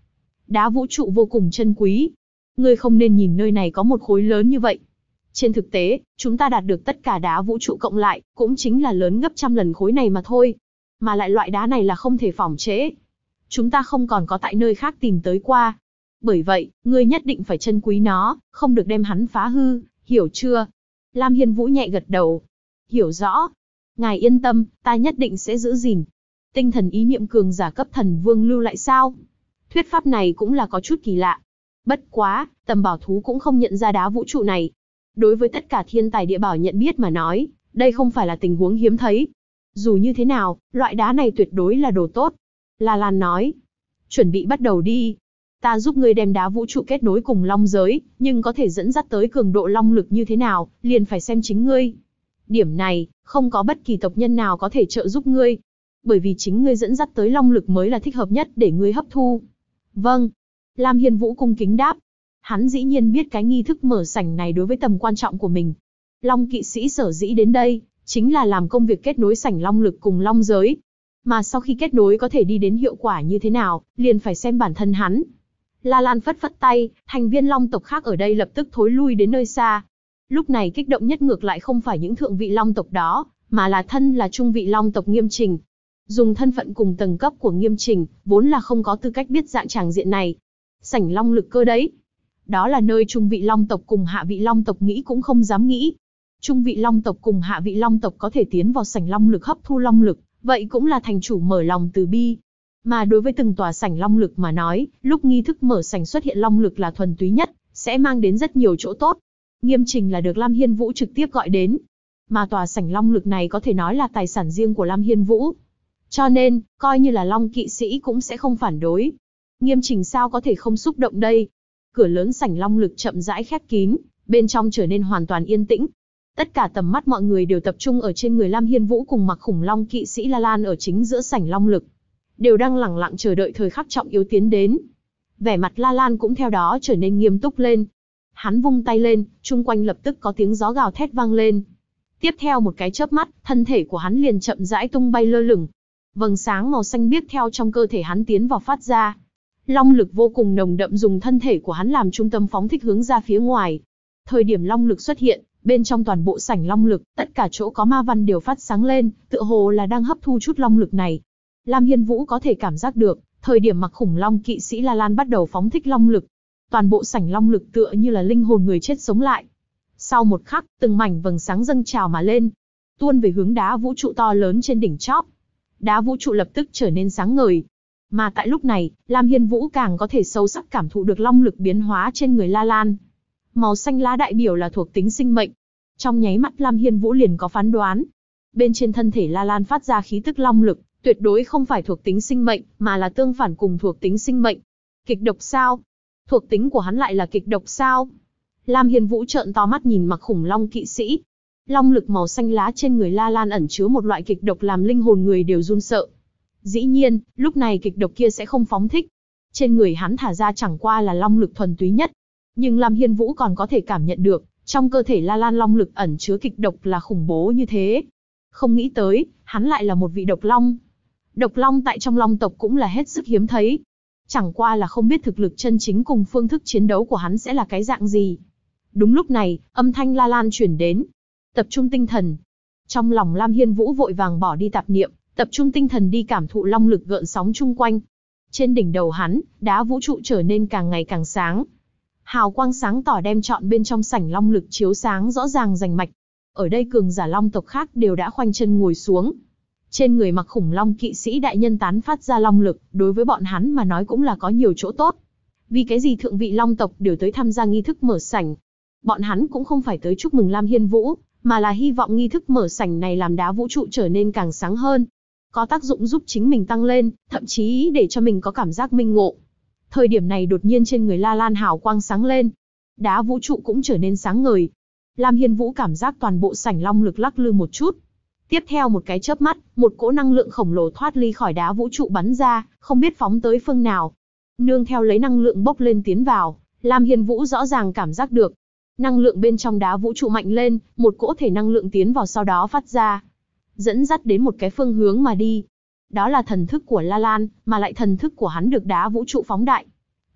Đá vũ trụ vô cùng chân quý. Ngươi không nên nhìn nơi này có một khối lớn như vậy. Trên thực tế, chúng ta đạt được tất cả đá vũ trụ cộng lại, cũng chính là lớn gấp trăm lần khối này mà thôi. Mà lại loại đá này là không thể phỏng chế. Chúng ta không còn có tại nơi khác tìm tới qua. Bởi vậy, ngươi nhất định phải trân quý nó, không được đem hắn phá hư, hiểu chưa? Lam Hiên Vũ nhẹ gật đầu. Hiểu rõ. Ngài yên tâm, ta nhất định sẽ giữ gìn. Tinh thần ý niệm cường giả cấp thần vương lưu lại sao? Thuyết pháp này cũng là có chút kỳ lạ. Bất quá, Tầm Bảo Thú cũng không nhận ra đá vũ trụ này. Đối với tất cả thiên tài địa bảo nhận biết mà nói, đây không phải là tình huống hiếm thấy. Dù như thế nào, loại đá này tuyệt đối là đồ tốt. La Lan nói. Chuẩn bị bắt đầu đi. Ta giúp ngươi đem đá vũ trụ kết nối cùng long giới, nhưng có thể dẫn dắt tới cường độ long lực như thế nào, liền phải xem chính ngươi. Điểm này, không có bất kỳ tộc nhân nào có thể trợ giúp ngươi. Bởi vì chính ngươi dẫn dắt tới long lực mới là thích hợp nhất để ngươi hấp thu. Vâng. Lam Hiên Vũ cung kính đáp. Hắn dĩ nhiên biết cái nghi thức mở sảnh này đối với tầm quan trọng của mình. Long kỵ sĩ sở dĩ đến đây, chính là làm công việc kết nối sảnh long lực cùng long giới. Mà sau khi kết nối có thể đi đến hiệu quả như thế nào, liền phải xem bản thân hắn. La Lan phất phất tay, thành viên long tộc khác ở đây lập tức thối lui đến nơi xa. Lúc này kích động nhất ngược lại không phải những thượng vị long tộc đó, mà là thân là trung vị long tộc Nghiêm Trình. Dùng thân phận cùng tầng cấp của Nghiêm Trình, vốn là không có tư cách biết dạng tràng diện này. Sảnh long lực cơ đấy. Đó là nơi trung vị long tộc cùng hạ vị long tộc nghĩ cũng không dám nghĩ. Trung vị long tộc cùng hạ vị long tộc có thể tiến vào sảnh long lực hấp thu long lực, vậy cũng là thành chủ mở lòng từ bi. Mà đối với từng tòa sảnh long lực mà nói, lúc nghi thức mở sảnh xuất hiện long lực là thuần túy nhất, sẽ mang đến rất nhiều chỗ tốt. Nghiêm Trình là được Lam Hiên Vũ trực tiếp gọi đến. Mà tòa sảnh long lực này có thể nói là tài sản riêng của Lam Hiên Vũ. Cho nên, coi như là long kỵ sĩ cũng sẽ không phản đối. Nghiêm Trình sao có thể không xúc động đây? Cửa lớn sảnh long lực chậm rãi khép kín, bên trong trở nên hoàn toàn yên tĩnh. Tất cả tầm mắt mọi người đều tập trung ở trên người Lam Hiên Vũ cùng Mặc Khủng Long kỵ sĩ La Lan ở chính giữa sảnh long lực. Đều đang lẳng lặng chờ đợi thời khắc trọng yếu tiến đến. Vẻ mặt La Lan cũng theo đó trở nên nghiêm túc lên. Hắn vung tay lên, chung quanh lập tức có tiếng gió gào thét vang lên. Tiếp theo một cái chớp mắt, thân thể của hắn liền chậm rãi tung bay lơ lửng. Vầng sáng màu xanh biếc theo trong cơ thể hắn tiến vào phát ra. Long lực vô cùng nồng đậm dùng thân thể của hắn làm trung tâm phóng thích hướng ra phía ngoài. Thời điểm long lực xuất hiện, bên trong toàn bộ sảnh long lực, tất cả chỗ có ma văn đều phát sáng lên, tựa hồ là đang hấp thu chút long lực này. Lam Hiên Vũ có thể cảm giác được, thời điểm Mặc Khủng Long kỵ sĩ La Lan bắt đầu phóng thích long lực, toàn bộ sảnh long lực tựa như là linh hồn người chết sống lại. Sau một khắc, từng mảnh vầng sáng dâng trào mà lên, tuôn về hướng đá vũ trụ to lớn trên đỉnh chóp. Đá vũ trụ lập tức trở nên sáng ngời. Mà tại lúc này, Lam Hiên Vũ càng có thể sâu sắc cảm thụ được long lực biến hóa trên người La Lan. Màu xanh lá đại biểu là thuộc tính sinh mệnh. Trong nháy mắt Lam Hiên Vũ liền có phán đoán. Bên trên thân thể La Lan phát ra khí tức long lực, tuyệt đối không phải thuộc tính sinh mệnh, mà là tương phản cùng thuộc tính sinh mệnh. Kịch độc sao? Thuộc tính của hắn lại là kịch độc sao? Lam Hiên Vũ trợn to mắt nhìn Mặc Khủng Long kỵ sĩ. Long lực màu xanh lá trên người La Lan ẩn chứa một loại kịch độc làm linh hồn người đều run sợ. Dĩ nhiên, lúc này kịch độc kia sẽ không phóng thích. Trên người hắn thả ra chẳng qua là long lực thuần túy nhất. Nhưng Lam Hiên Vũ còn có thể cảm nhận được, trong cơ thể La Lan long lực ẩn chứa kịch độc là khủng bố như thế. Không nghĩ tới, hắn lại là một vị độc long. Độc long tại trong long tộc cũng là hết sức hiếm thấy. Chẳng qua là không biết thực lực chân chính cùng phương thức chiến đấu của hắn sẽ là cái dạng gì. Đúng lúc này, âm thanh La Lan truyền đến. Tập trung tinh thần. Trong lòng Lam Hiên Vũ vội vàng bỏ đi tạp niệm, tập trung tinh thần đi cảm thụ long lực gợn sóng chung quanh. Trên đỉnh đầu hắn, đá vũ trụ trở nên càng ngày càng sáng. Hào quang sáng tỏ đem trọn bên trong sảnh long lực chiếu sáng rõ ràng rành mạch. Ở đây cường giả long tộc khác đều đã khoanh chân ngồi xuống. Trên người Mặc Khủng Long kỵ sĩ đại nhân tán phát ra long lực, đối với bọn hắn mà nói cũng là có nhiều chỗ tốt. Vì cái gì thượng vị long tộc đều tới tham gia nghi thức mở sảnh? Bọn hắn cũng không phải tới chúc mừng Lam Hiên Vũ, mà là hy vọng nghi thức mở sảnh này làm đá vũ trụ trở nên càng sáng hơn. Có tác dụng giúp chính mình tăng lên, thậm chí để cho mình có cảm giác minh ngộ. Thời điểm này đột nhiên trên người La Lan hào quang sáng lên. Đá vũ trụ cũng trở nên sáng ngời. Lam Hiên Vũ cảm giác toàn bộ sảnh long lực lắc lư một chút. Tiếp theo một cái chớp mắt, một cỗ năng lượng khổng lồ thoát ly khỏi đá vũ trụ bắn ra, không biết phóng tới phương nào. Nương theo lấy năng lượng bốc lên tiến vào, Lam Hiên Vũ rõ ràng cảm giác được. Năng lượng bên trong đá vũ trụ mạnh lên, một cỗ thể năng lượng tiến vào sau đó phát ra. Dẫn dắt đến một cái phương hướng mà đi. Đó là thần thức của La Lan, mà lại thần thức của hắn được đá vũ trụ phóng đại.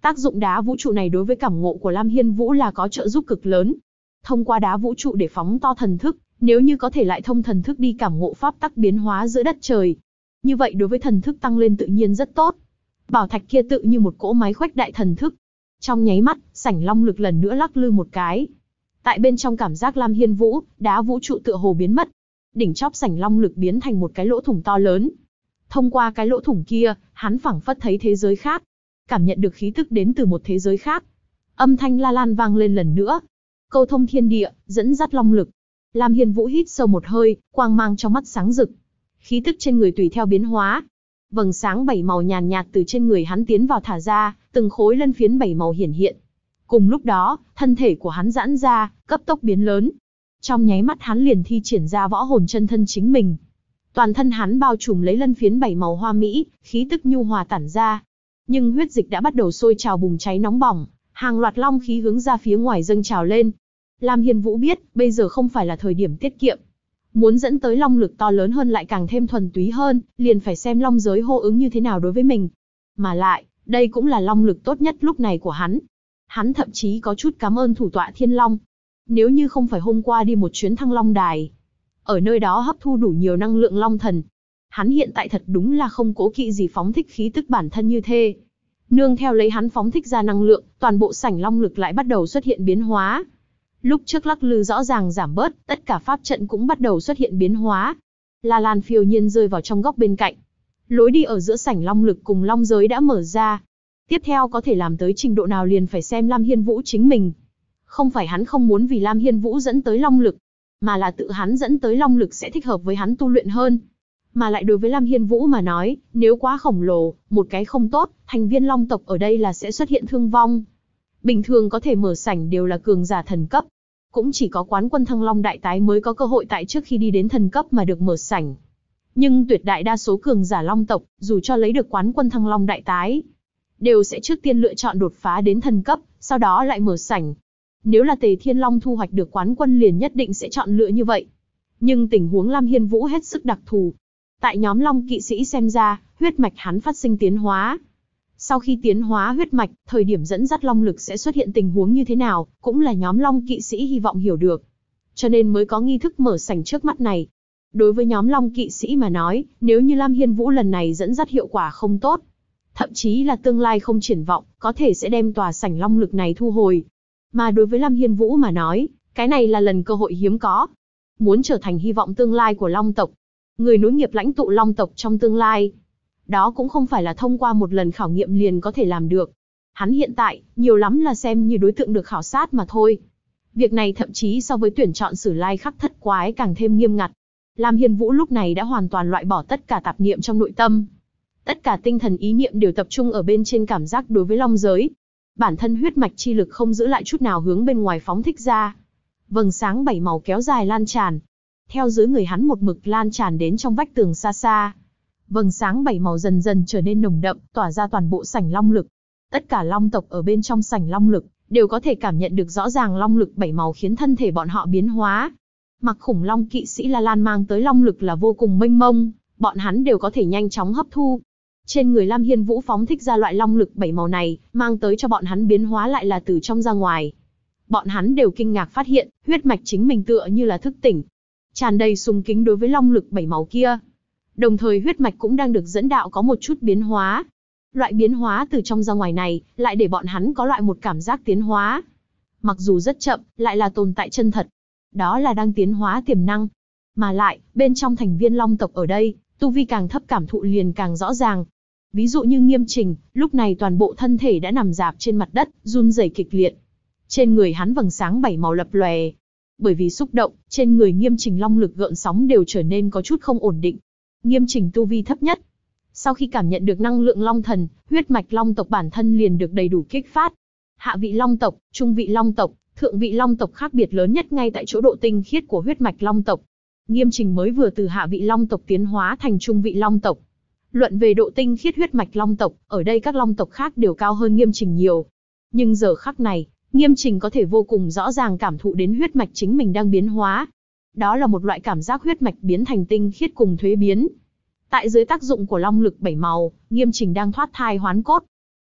Tác dụng đá vũ trụ này đối với cảm ngộ của Lam Hiên Vũ là có trợ giúp cực lớn. Thông qua đá vũ trụ để phóng to thần thức, nếu như có thể lại thông thần thức đi cảm ngộ pháp tắc biến hóa giữa đất trời. Như vậy đối với thần thức tăng lên tự nhiên rất tốt. Bảo thạch kia tự như một cỗ máy khuếch đại thần thức. Trong nháy mắt, sảnh long lực lần nữa lắc lư một cái. Tại bên trong cảm giác Lam Hiên Vũ, đá vũ trụ tựa hồ biến mất. Đỉnh chóp sảnh long lực biến thành một cái lỗ thủng to lớn. Thông qua cái lỗ thủng kia, hắn phảng phất thấy thế giới khác. Cảm nhận được khí tức đến từ một thế giới khác. Âm thanh la lan vang lên lần nữa. Câu thông thiên địa, dẫn dắt long lực. Lam Hiên Vũ hít sâu một hơi, quang mang trong mắt sáng rực. Khí tức trên người tùy theo biến hóa. Vầng sáng 7 màu nhàn nhạt từ trên người hắn tiến vào thả ra, từng khối lân phiến 7 màu hiển hiện. Cùng lúc đó, thân thể của hắn giãn ra, cấp tốc biến lớn. Trong nháy mắt hắn liền thi triển ra võ hồn chân thân chính mình. Toàn thân hắn bao trùm lấy lân phiến 7 màu hoa mỹ, khí tức nhu hòa tản ra. Nhưng huyết dịch đã bắt đầu sôi trào bùng cháy nóng bỏng, hàng loạt long khí hướng ra phía ngoài dâng trào lên. Lam Hiên Vũ biết, bây giờ không phải là thời điểm tiết kiệm. Muốn dẫn tới long lực to lớn hơn lại càng thêm thuần túy hơn, liền phải xem long giới hô ứng như thế nào đối với mình. Mà lại, đây cũng là long lực tốt nhất lúc này của hắn. Hắn thậm chí có chút cảm ơn thủ tọa Thiên Long. Nếu như không phải hôm qua đi một chuyến Thăng Long Đài, ở nơi đó hấp thu đủ nhiều năng lượng long thần, hắn hiện tại thật đúng là không cố kỵ gì phóng thích khí tức bản thân như thế. Nương theo lấy hắn phóng thích ra năng lượng, toàn bộ sảnh long lực lại bắt đầu xuất hiện biến hóa. Lúc trước lắc lư rõ ràng giảm bớt, tất cả pháp trận cũng bắt đầu xuất hiện biến hóa. La Lan phiêu nhiên rơi vào trong góc bên cạnh. Lối đi ở giữa sảnh long lực cùng long giới đã mở ra. Tiếp theo có thể làm tới trình độ nào liền phải xem Lam Hiên Vũ chính mình. Không phải hắn không muốn vì Lam Hiên Vũ dẫn tới long lực, mà là tự hắn dẫn tới long lực sẽ thích hợp với hắn tu luyện hơn. Mà lại đối với Lam Hiên Vũ mà nói, nếu quá khổng lồ, một cái không tốt, thành viên long tộc ở đây là sẽ xuất hiện thương vong. Bình thường có thể mở sảnh đều là cường giả thần cấp. Cũng chỉ có quán quân Thăng Long Đại Tái mới có cơ hội tại trước khi đi đến thần cấp mà được mở sảnh. Nhưng tuyệt đại đa số cường giả long tộc, dù cho lấy được quán quân Thăng Long Đại Tái, đều sẽ trước tiên lựa chọn đột phá đến thần cấp, sau đó lại mở sảnh. Nếu là Tề Thiên Long thu hoạch được quán quân liền nhất định sẽ chọn lựa như vậy. Nhưng tình huống Lam Hiên Vũ hết sức đặc thù. Tại nhóm Long kỵ sĩ xem ra, huyết mạch hắn phát sinh tiến hóa. Sau khi tiến hóa huyết mạch, thời điểm dẫn dắt long lực sẽ xuất hiện tình huống như thế nào, cũng là nhóm Long kỵ sĩ hy vọng hiểu được. Cho nên mới có nghi thức mở sảnh trước mắt này. Đối với nhóm Long kỵ sĩ mà nói, nếu như Lam Hiên Vũ lần này dẫn dắt hiệu quả không tốt, thậm chí là tương lai không triển vọng, có thể sẽ đem tòa sảnh long lực này thu hồi. Mà đối với Lam Hiên Vũ mà nói, cái này là lần cơ hội hiếm có. Muốn trở thành hy vọng tương lai của Long tộc, người nối nghiệp lãnh tụ Long tộc trong tương lai. Đó cũng không phải là thông qua một lần khảo nghiệm liền có thể làm được. Hắn hiện tại, nhiều lắm là xem như đối tượng được khảo sát mà thôi. Việc này thậm chí so với tuyển chọn Sử Lai Khắc Thất Quái càng thêm nghiêm ngặt. Lam Hiên Vũ lúc này đã hoàn toàn loại bỏ tất cả tạp niệm trong nội tâm. Tất cả tinh thần ý niệm đều tập trung ở bên trên cảm giác đối với long giới. Bản thân huyết mạch chi lực không giữ lại chút nào hướng bên ngoài phóng thích ra. Vầng sáng 7 màu kéo dài lan tràn. Theo dưới người hắn một mực lan tràn đến trong vách tường xa xa. Vầng sáng 7 màu dần dần trở nên nồng đậm, tỏa ra toàn bộ sảnh long lực. Tất cả long tộc ở bên trong sảnh long lực đều có thể cảm nhận được rõ ràng long lực 7 màu khiến thân thể bọn họ biến hóa. Mặc khủng long kỵ sĩ La Lan mang tới long lực là vô cùng mênh mông, bọn hắn đều có thể nhanh chóng hấp thu. Trên người Lam Hiên Vũ phóng thích ra loại long lực 7 màu này, mang tới cho bọn hắn biến hóa lại là từ trong ra ngoài. Bọn hắn đều kinh ngạc phát hiện, huyết mạch chính mình tựa như là thức tỉnh, tràn đầy sùng kính đối với long lực 7 màu kia. Đồng thời huyết mạch cũng đang được dẫn đạo có một chút biến hóa. Loại biến hóa từ trong ra ngoài này, lại để bọn hắn có loại một cảm giác tiến hóa. Mặc dù rất chậm, lại là tồn tại chân thật. Đó là đang tiến hóa tiềm năng. Mà lại, bên trong thành viên long tộc ở đây, tu vi càng thấp cảm thụ liền càng rõ ràng. Ví dụ như Nghiêm Trình, lúc này toàn bộ thân thể đã nằm rạp trên mặt đất, run rẩy kịch liệt. Trên người hắn vầng sáng 7 màu lập lòe. Bởi vì xúc động, trên người Nghiêm Trình long lực gợn sóng đều trở nên có chút không ổn định. Nghiêm Trình tu vi thấp nhất. Sau khi cảm nhận được năng lượng long thần, huyết mạch long tộc bản thân liền được đầy đủ kích phát. Hạ vị long tộc, trung vị long tộc, thượng vị long tộc khác biệt lớn nhất ngay tại chỗ độ tinh khiết của huyết mạch long tộc. Nghiêm Trình mới vừa từ hạ vị long tộc tiến hóa thành trung vị long tộc. Luận về độ tinh khiết huyết mạch long tộc, ở đây các long tộc khác đều cao hơn Nghiêm Trình nhiều. Nhưng giờ khắc này, Nghiêm Trình có thể vô cùng rõ ràng cảm thụ đến huyết mạch chính mình đang biến hóa. Đó là một loại cảm giác huyết mạch biến thành tinh khiết cùng thuế biến. Tại dưới tác dụng của long lực 7 màu, Nghiêm Trình đang thoát thai hoán cốt.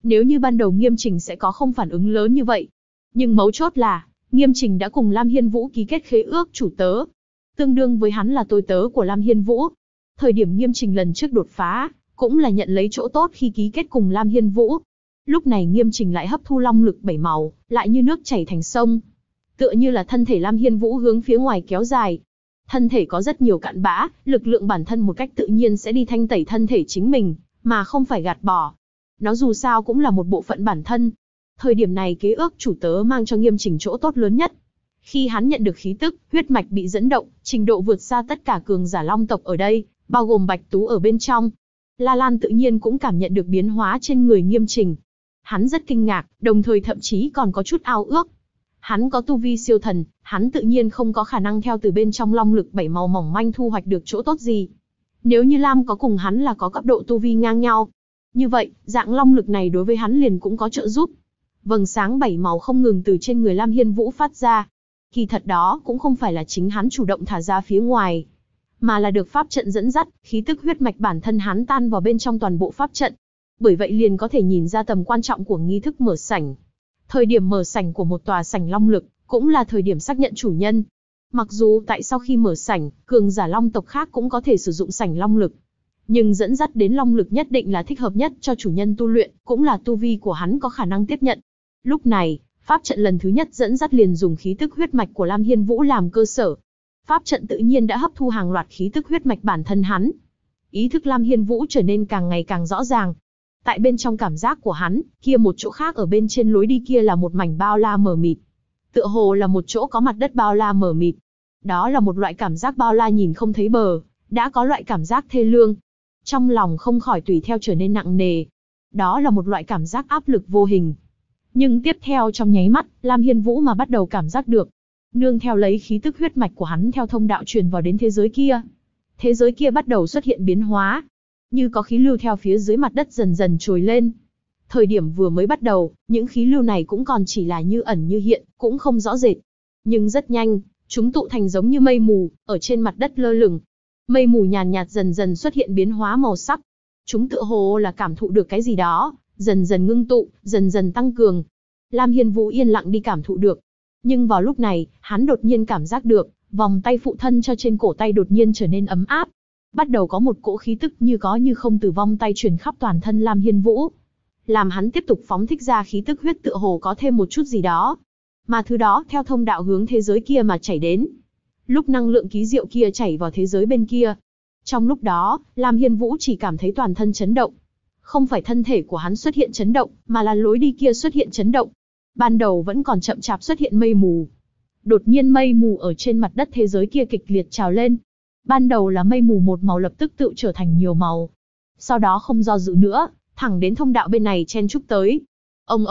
Nếu như ban đầu Nghiêm Trình sẽ có không phản ứng lớn như vậy. Nhưng mấu chốt là, Nghiêm Trình đã cùng Lam Hiên Vũ ký kết khế ước chủ tớ. Tương đương với hắn là tôi tớ của Lam Hiên Vũ. Thời điểm Nghiêm Trình lần trước đột phá, cũng là nhận lấy chỗ tốt khi ký kết cùng Lam Hiên Vũ. Lúc này Nghiêm Trình lại hấp thu long lực 7 màu, lại như nước chảy thành sông. Tựa như là thân thể Lam Hiên Vũ hướng phía ngoài kéo dài. Thân thể có rất nhiều cặn bã, lực lượng bản thân một cách tự nhiên sẽ đi thanh tẩy thân thể chính mình, mà không phải gạt bỏ. Nó dù sao cũng là một bộ phận bản thân. Thời điểm này kế ước chủ tớ mang cho Nghiêm Trình chỗ tốt lớn nhất. Khi hắn nhận được khí tức, huyết mạch bị dẫn động, trình độ vượt xa tất cả cường giả long tộc ở đây, bao gồm Bạch Tú ở bên trong. La Lan tự nhiên cũng cảm nhận được biến hóa trên người Nghiêm Trình. Hắn rất kinh ngạc, đồng thời thậm chí còn có chút ao ước. Hắn có tu vi siêu thần, hắn tự nhiên không có khả năng theo từ bên trong long lực 7 màu mỏng manh thu hoạch được chỗ tốt gì. Nếu như Lam có cùng hắn là có cấp độ tu vi ngang nhau. Như vậy, dạng long lực này đối với hắn liền cũng có trợ giúp. Vầng sáng 7 màu không ngừng từ trên người Lam Hiên Vũ phát ra. Kỳ thật đó cũng không phải là chính hắn chủ động thả ra phía ngoài, mà là được pháp trận dẫn dắt, khí tức huyết mạch bản thân hắn tan vào bên trong toàn bộ pháp trận. Bởi vậy liền có thể nhìn ra tầm quan trọng của nghi thức mở sảnh. Thời điểm mở sảnh của một tòa sảnh long lực, cũng là thời điểm xác nhận chủ nhân. Mặc dù tại sau khi mở sảnh, cường giả long tộc khác cũng có thể sử dụng sảnh long lực. Nhưng dẫn dắt đến long lực nhất định là thích hợp nhất cho chủ nhân tu luyện, cũng là tu vi của hắn có khả năng tiếp nhận. Lúc này, pháp trận lần thứ nhất dẫn dắt liền dùng khí tức huyết mạch của Lam Hiên Vũ làm cơ sở. Pháp trận tự nhiên đã hấp thu hàng loạt khí tức huyết mạch bản thân hắn. Ý thức Lam Hiên Vũ trở nên càng ngày càng rõ ràng. Tại bên trong cảm giác của hắn, kia một chỗ khác ở bên trên lối đi kia là một mảnh bao la mờ mịt. Tựa hồ là một chỗ có mặt đất bao la mờ mịt. Đó là một loại cảm giác bao la nhìn không thấy bờ, đã có loại cảm giác thê lương. Trong lòng không khỏi tùy theo trở nên nặng nề. Đó là một loại cảm giác áp lực vô hình. Nhưng tiếp theo trong nháy mắt, Lam Hiên Vũ mà bắt đầu cảm giác được. Nương theo lấy khí tức huyết mạch của hắn theo thông đạo truyền vào đến thế giới kia. Thế giới kia bắt đầu xuất hiện biến hóa. Như có khí lưu theo phía dưới mặt đất dần dần trồi lên. Thời điểm vừa mới bắt đầu, những khí lưu này cũng còn chỉ là như ẩn như hiện, cũng không rõ rệt. Nhưng rất nhanh, chúng tụ thành giống như mây mù, ở trên mặt đất lơ lửng. Mây mù nhàn nhạt dần dần xuất hiện biến hóa màu sắc. Chúng tựa hồ là cảm thụ được cái gì đó, dần dần ngưng tụ, dần dần tăng cường. Lam Hiên Vũ yên lặng đi cảm thụ được. Nhưng vào lúc này, hắn đột nhiên cảm giác được, vòng tay phụ thân cho trên cổ tay đột nhiên trở nên ấm áp. Bắt đầu có một cỗ khí tức như có như không từ vòng tay truyền khắp toàn thân Lam Hiên Vũ. Làm hắn tiếp tục phóng thích ra khí tức huyết tựa hồ có thêm một chút gì đó. Mà thứ đó theo thông đạo hướng thế giới kia mà chảy đến. Lúc năng lượng ký diệu kia chảy vào thế giới bên kia. Trong lúc đó, Lam Hiên Vũ chỉ cảm thấy toàn thân chấn động. Không phải thân thể của hắn xuất hiện chấn động, mà là lối đi kia xuất hiện chấn động. Ban đầu vẫn còn chậm chạp xuất hiện mây mù. Đột nhiên mây mù ở trên mặt đất thế giới kia kịch liệt trào lên. Ban đầu là mây mù một màu lập tức tự trở thành nhiều màu. Sau đó không do dự nữa, thẳng đến thông đạo bên này chen chúc tới. Ông.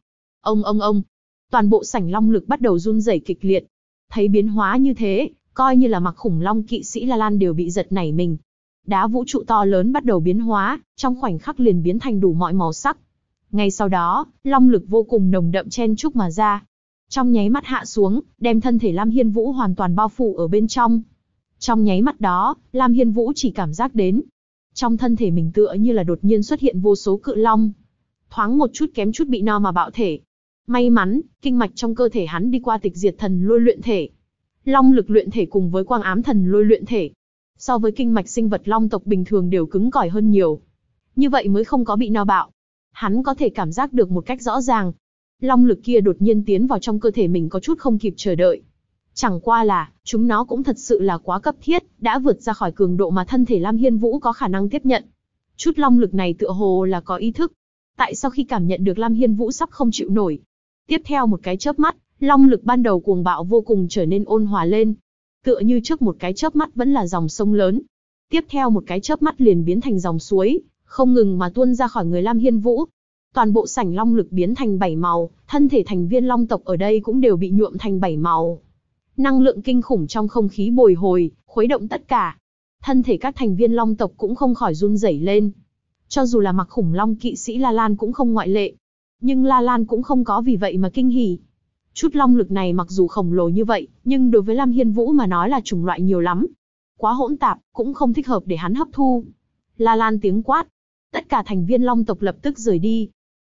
Toàn bộ sảnh long lực bắt đầu run rẩy kịch liệt. Thấy biến hóa như thế, coi như là Mặc Khủng Long kỵ sĩ La Lan đều bị giật nảy mình. Đá vũ trụ to lớn bắt đầu biến hóa, trong khoảnh khắc liền biến thành đủ mọi màu sắc. Ngay sau đó, long lực vô cùng nồng đậm chen chúc mà ra. Trong nháy mắt hạ xuống, đem thân thể Lam Hiên Vũ hoàn toàn bao phủ ở bên trong. Trong nháy mắt đó, Lam Hiên Vũ chỉ cảm giác đến. Trong thân thể mình tựa như là đột nhiên xuất hiện vô số cự long. Thoáng một chút kém chút bị no mà bạo thể. May mắn, kinh mạch trong cơ thể hắn đi qua tịch diệt thần lôi luyện thể. Long lực luyện thể cùng với quang ám thần lôi luyện thể. So với kinh mạch sinh vật long tộc bình thường đều cứng cỏi hơn nhiều. Như vậy mới không có bị no bạo. Hắn có thể cảm giác được một cách rõ ràng. Long lực kia đột nhiên tiến vào trong cơ thể mình có chút không kịp chờ đợi. Chẳng qua là, chúng nó cũng thật sự là quá cấp thiết, đã vượt ra khỏi cường độ mà thân thể Lam Hiên Vũ có khả năng tiếp nhận. Chút long lực này tựa hồ là có ý thức. Tại sau khi cảm nhận được Lam Hiên Vũ sắp không chịu nổi. Tiếp theo một cái chớp mắt, long lực ban đầu cuồng bạo vô cùng trở nên ôn hòa lên. Tựa như trước một cái chớp mắt vẫn là dòng sông lớn. Tiếp theo một cái chớp mắt liền biến thành dòng suối, không ngừng mà tuôn ra khỏi người Lam Hiên Vũ. Toàn bộ sảnh long lực biến thành 7 màu, thân thể thành viên long tộc ở đây cũng đều bị nhuộm thành 7 màu. Năng lượng kinh khủng trong không khí bồi hồi, khuấy động tất cả. Thân thể các thành viên long tộc cũng không khỏi run rẩy lên. Cho dù là Mặc Khủng Long kỵ sĩ La Lan cũng không ngoại lệ. Nhưng La Lan cũng không có vì vậy mà kinh hỉ. Chút long lực này mặc dù khổng lồ như vậy, nhưng đối với Lam Hiên Vũ mà nói là chủng loại nhiều lắm. Quá hỗn tạp, cũng không thích hợp để hắn hấp thu. La Lan tiếng quát. Tất cả thành viên long tộc lập tức rời đi.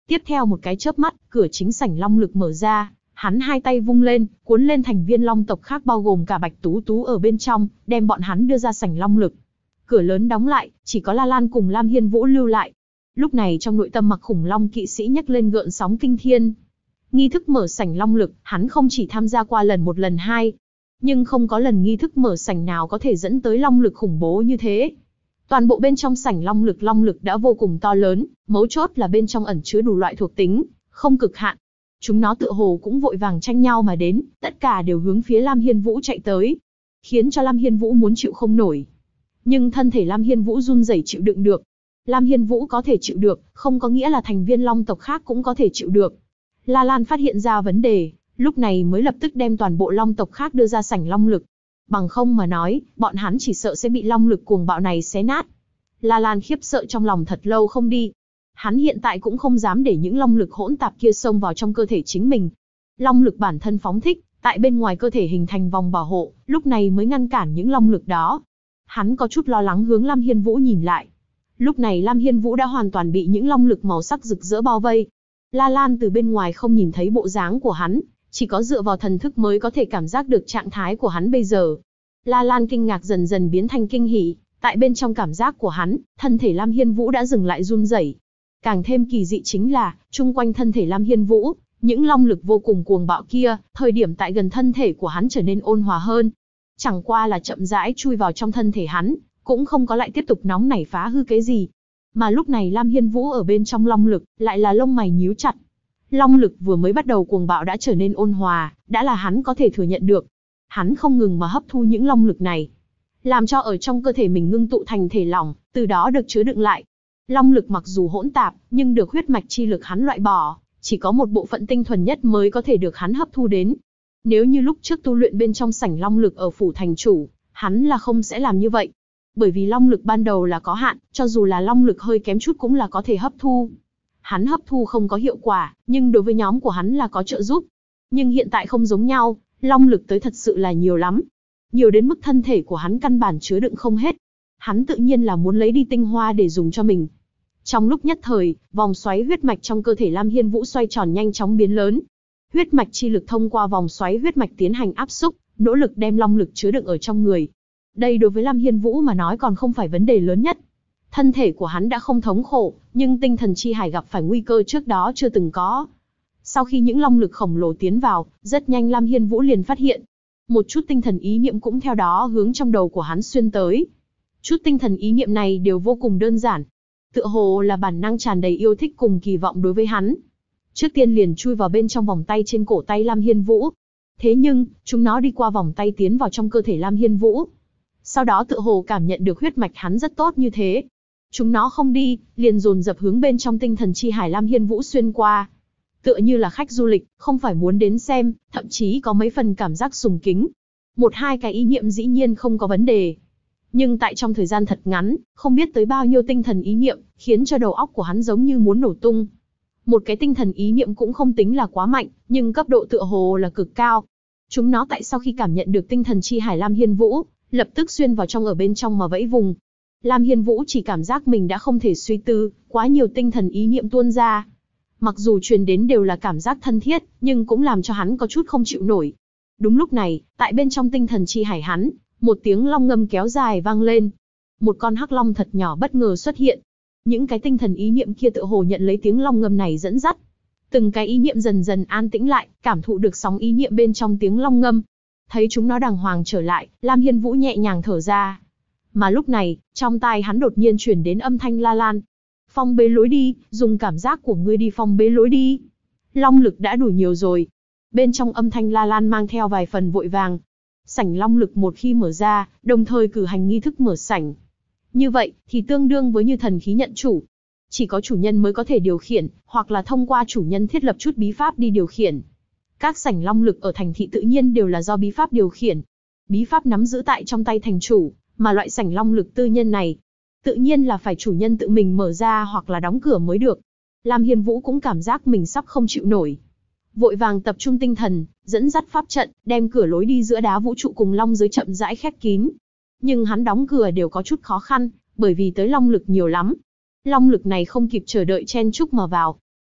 Tiếp theo một cái chớp mắt, cửa chính sảnh long lực mở ra, hắn hai tay vung lên, cuốn lên thành viên long tộc khác bao gồm cả Bạch Tú Tú ở bên trong, đem bọn hắn đưa ra sảnh long lực. Cửa lớn đóng lại, chỉ có La Lan cùng Lam Hiên Vũ lưu lại. Lúc này trong nội tâm Mặc Khủng Long kỵ sĩ nhấc lên gợn sóng kinh thiên. Nghi thức mở sảnh long lực, hắn không chỉ tham gia qua lần một lần hai, nhưng không có lần nghi thức mở sảnh nào có thể dẫn tới long lực khủng bố như thế. Toàn bộ bên trong sảnh long lực đã vô cùng to lớn, mấu chốt là bên trong ẩn chứa đủ loại thuộc tính, không cực hạn. Chúng nó tựa hồ cũng vội vàng tranh nhau mà đến, tất cả đều hướng phía Lam Hiên Vũ chạy tới, khiến cho Lam Hiên Vũ muốn chịu không nổi. Nhưng thân thể Lam Hiên Vũ run rẩy chịu đựng được. Lam Hiên Vũ có thể chịu được, không có nghĩa là thành viên long tộc khác cũng có thể chịu được. La Lan phát hiện ra vấn đề, lúc này mới lập tức đem toàn bộ long tộc khác đưa ra sảnh long lực. Bằng không mà nói, bọn hắn chỉ sợ sẽ bị long lực cuồng bạo này xé nát. La Lan khiếp sợ trong lòng thật lâu không đi. Hắn hiện tại cũng không dám để những long lực hỗn tạp kia xông vào trong cơ thể chính mình. Long lực bản thân phóng thích, tại bên ngoài cơ thể hình thành vòng bảo hộ, lúc này mới ngăn cản những long lực đó. Hắn có chút lo lắng hướng Lam Hiên Vũ nhìn lại. Lúc này Lam Hiên Vũ đã hoàn toàn bị những long lực màu sắc rực rỡ bao vây. La Lan từ bên ngoài không nhìn thấy bộ dáng của hắn, chỉ có dựa vào thần thức mới có thể cảm giác được trạng thái của hắn bây giờ. La Lan kinh ngạc dần dần biến thành kinh hỉ, tại bên trong cảm giác của hắn, thân thể Lam Hiên Vũ đã dừng lại run rẩy. Càng thêm kỳ dị chính là, chung quanh thân thể Lam Hiên Vũ, những long lực vô cùng cuồng bạo kia, thời điểm tại gần thân thể của hắn trở nên ôn hòa hơn. Chẳng qua là chậm rãi chui vào trong thân thể hắn, cũng không có lại tiếp tục nóng nảy phá hư cái gì. Mà lúc này Lam Hiên Vũ ở bên trong long lực, lại là lông mày nhíu chặt. Long lực vừa mới bắt đầu cuồng bạo đã trở nên ôn hòa, đã là hắn có thể thừa nhận được. Hắn không ngừng mà hấp thu những long lực này, làm cho ở trong cơ thể mình ngưng tụ thành thể lỏng, từ đó được chứa đựng lại. Long lực mặc dù hỗn tạp, nhưng được huyết mạch chi lực hắn loại bỏ, chỉ có một bộ phận tinh thuần nhất mới có thể được hắn hấp thu đến. Nếu như lúc trước tu luyện bên trong sảnh long lực ở phủ thành chủ, hắn là không sẽ làm như vậy. Bởi vì long lực ban đầu là có hạn, cho dù là long lực hơi kém chút cũng là có thể hấp thu. Hắn hấp thu không có hiệu quả, nhưng đối với nhóm của hắn là có trợ giúp. Nhưng hiện tại không giống nhau, long lực tới thật sự là nhiều lắm. Nhiều đến mức thân thể của hắn căn bản chứa đựng không hết. Hắn tự nhiên là muốn lấy đi tinh hoa để dùng cho mình. Trong lúc nhất thời, vòng xoáy huyết mạch trong cơ thể Lam Hiên Vũ xoay tròn nhanh chóng biến lớn. Huyết mạch chi lực thông qua vòng xoáy huyết mạch tiến hành áp xúc, nỗ lực đem long lực chứa đựng ở trong người. Đây đối với Lam Hiên Vũ mà nói còn không phải vấn đề lớn nhất. Thân thể của hắn đã không thống khổ, nhưng tinh thần chi hải gặp phải nguy cơ trước đó chưa từng có. Sau khi những long lực khổng lồ tiến vào, rất nhanh Lam Hiên Vũ liền phát hiện. Một chút tinh thần ý niệm cũng theo đó hướng trong đầu của hắn xuyên tới. Chút tinh thần ý niệm này đều vô cùng đơn giản. Tựa hồ là bản năng tràn đầy yêu thích cùng kỳ vọng đối với hắn. Trước tiên liền chui vào bên trong vòng tay trên cổ tay Lam Hiên Vũ. Thế nhưng, chúng nó đi qua vòng tay tiến vào trong cơ thể Lam Hiên Vũ. Sau đó tựa hồ cảm nhận được huyết mạch hắn rất tốt như thế. Chúng nó không đi, liền dồn dập hướng bên trong tinh thần chi hải Lam Hiên Vũ xuyên qua. Tựa như là khách du lịch, không phải muốn đến xem, thậm chí có mấy phần cảm giác sùng kính. Một hai cái ý niệm dĩ nhiên không có vấn đề. Nhưng tại trong thời gian thật ngắn, không biết tới bao nhiêu tinh thần ý niệm, khiến cho đầu óc của hắn giống như muốn nổ tung. Một cái tinh thần ý niệm cũng không tính là quá mạnh, nhưng cấp độ tựa hồ là cực cao. Chúng nó tại sau khi cảm nhận được tinh thần chi hải Lam Hiên Vũ, lập tức xuyên vào trong ở bên trong mà vẫy vùng. Lam Hiên Vũ chỉ cảm giác mình đã không thể suy tư, quá nhiều tinh thần ý niệm tuôn ra. Mặc dù truyền đến đều là cảm giác thân thiết, nhưng cũng làm cho hắn có chút không chịu nổi. Đúng lúc này, tại bên trong tinh thần chi hải hắn, một tiếng long ngâm kéo dài vang lên. Một con hắc long thật nhỏ bất ngờ xuất hiện. Những cái tinh thần ý niệm kia tựa hồ nhận lấy tiếng long ngâm này dẫn dắt. Từng cái ý niệm dần dần an tĩnh lại, cảm thụ được sóng ý niệm bên trong tiếng long ngâm. Thấy chúng nó đàng hoàng trở lại, Lam Hiên Vũ nhẹ nhàng thở ra. Mà lúc này, trong tai hắn đột nhiên chuyển đến âm thanh La Lan. Phong bế lối đi, dùng cảm giác của ngươi đi phong bế lối đi. Long lực đã đủ nhiều rồi. Bên trong âm thanh La Lan mang theo vài phần vội vàng. Sảnh long lực một khi mở ra, đồng thời cử hành nghi thức mở sảnh. Như vậy, thì tương đương với như thần khí nhận chủ. Chỉ có chủ nhân mới có thể điều khiển, hoặc là thông qua chủ nhân thiết lập chút bí pháp đi điều khiển. Các sảnh long lực ở thành thị tự nhiên đều là do bí pháp điều khiển. Bí pháp nắm giữ tại trong tay thành chủ, mà loại sảnh long lực tư nhân này, tự nhiên là phải chủ nhân tự mình mở ra hoặc là đóng cửa mới được. Lam Hiên Vũ cũng cảm giác mình sắp không chịu nổi. Vội vàng tập trung tinh thần, dẫn dắt pháp trận, đem cửa lối đi giữa đá vũ trụ cùng long giới chậm rãi khép kín. Nhưng hắn đóng cửa đều có chút khó khăn, bởi vì tới long lực nhiều lắm. Long lực này không kịp chờ đợi chen chúc mà vào.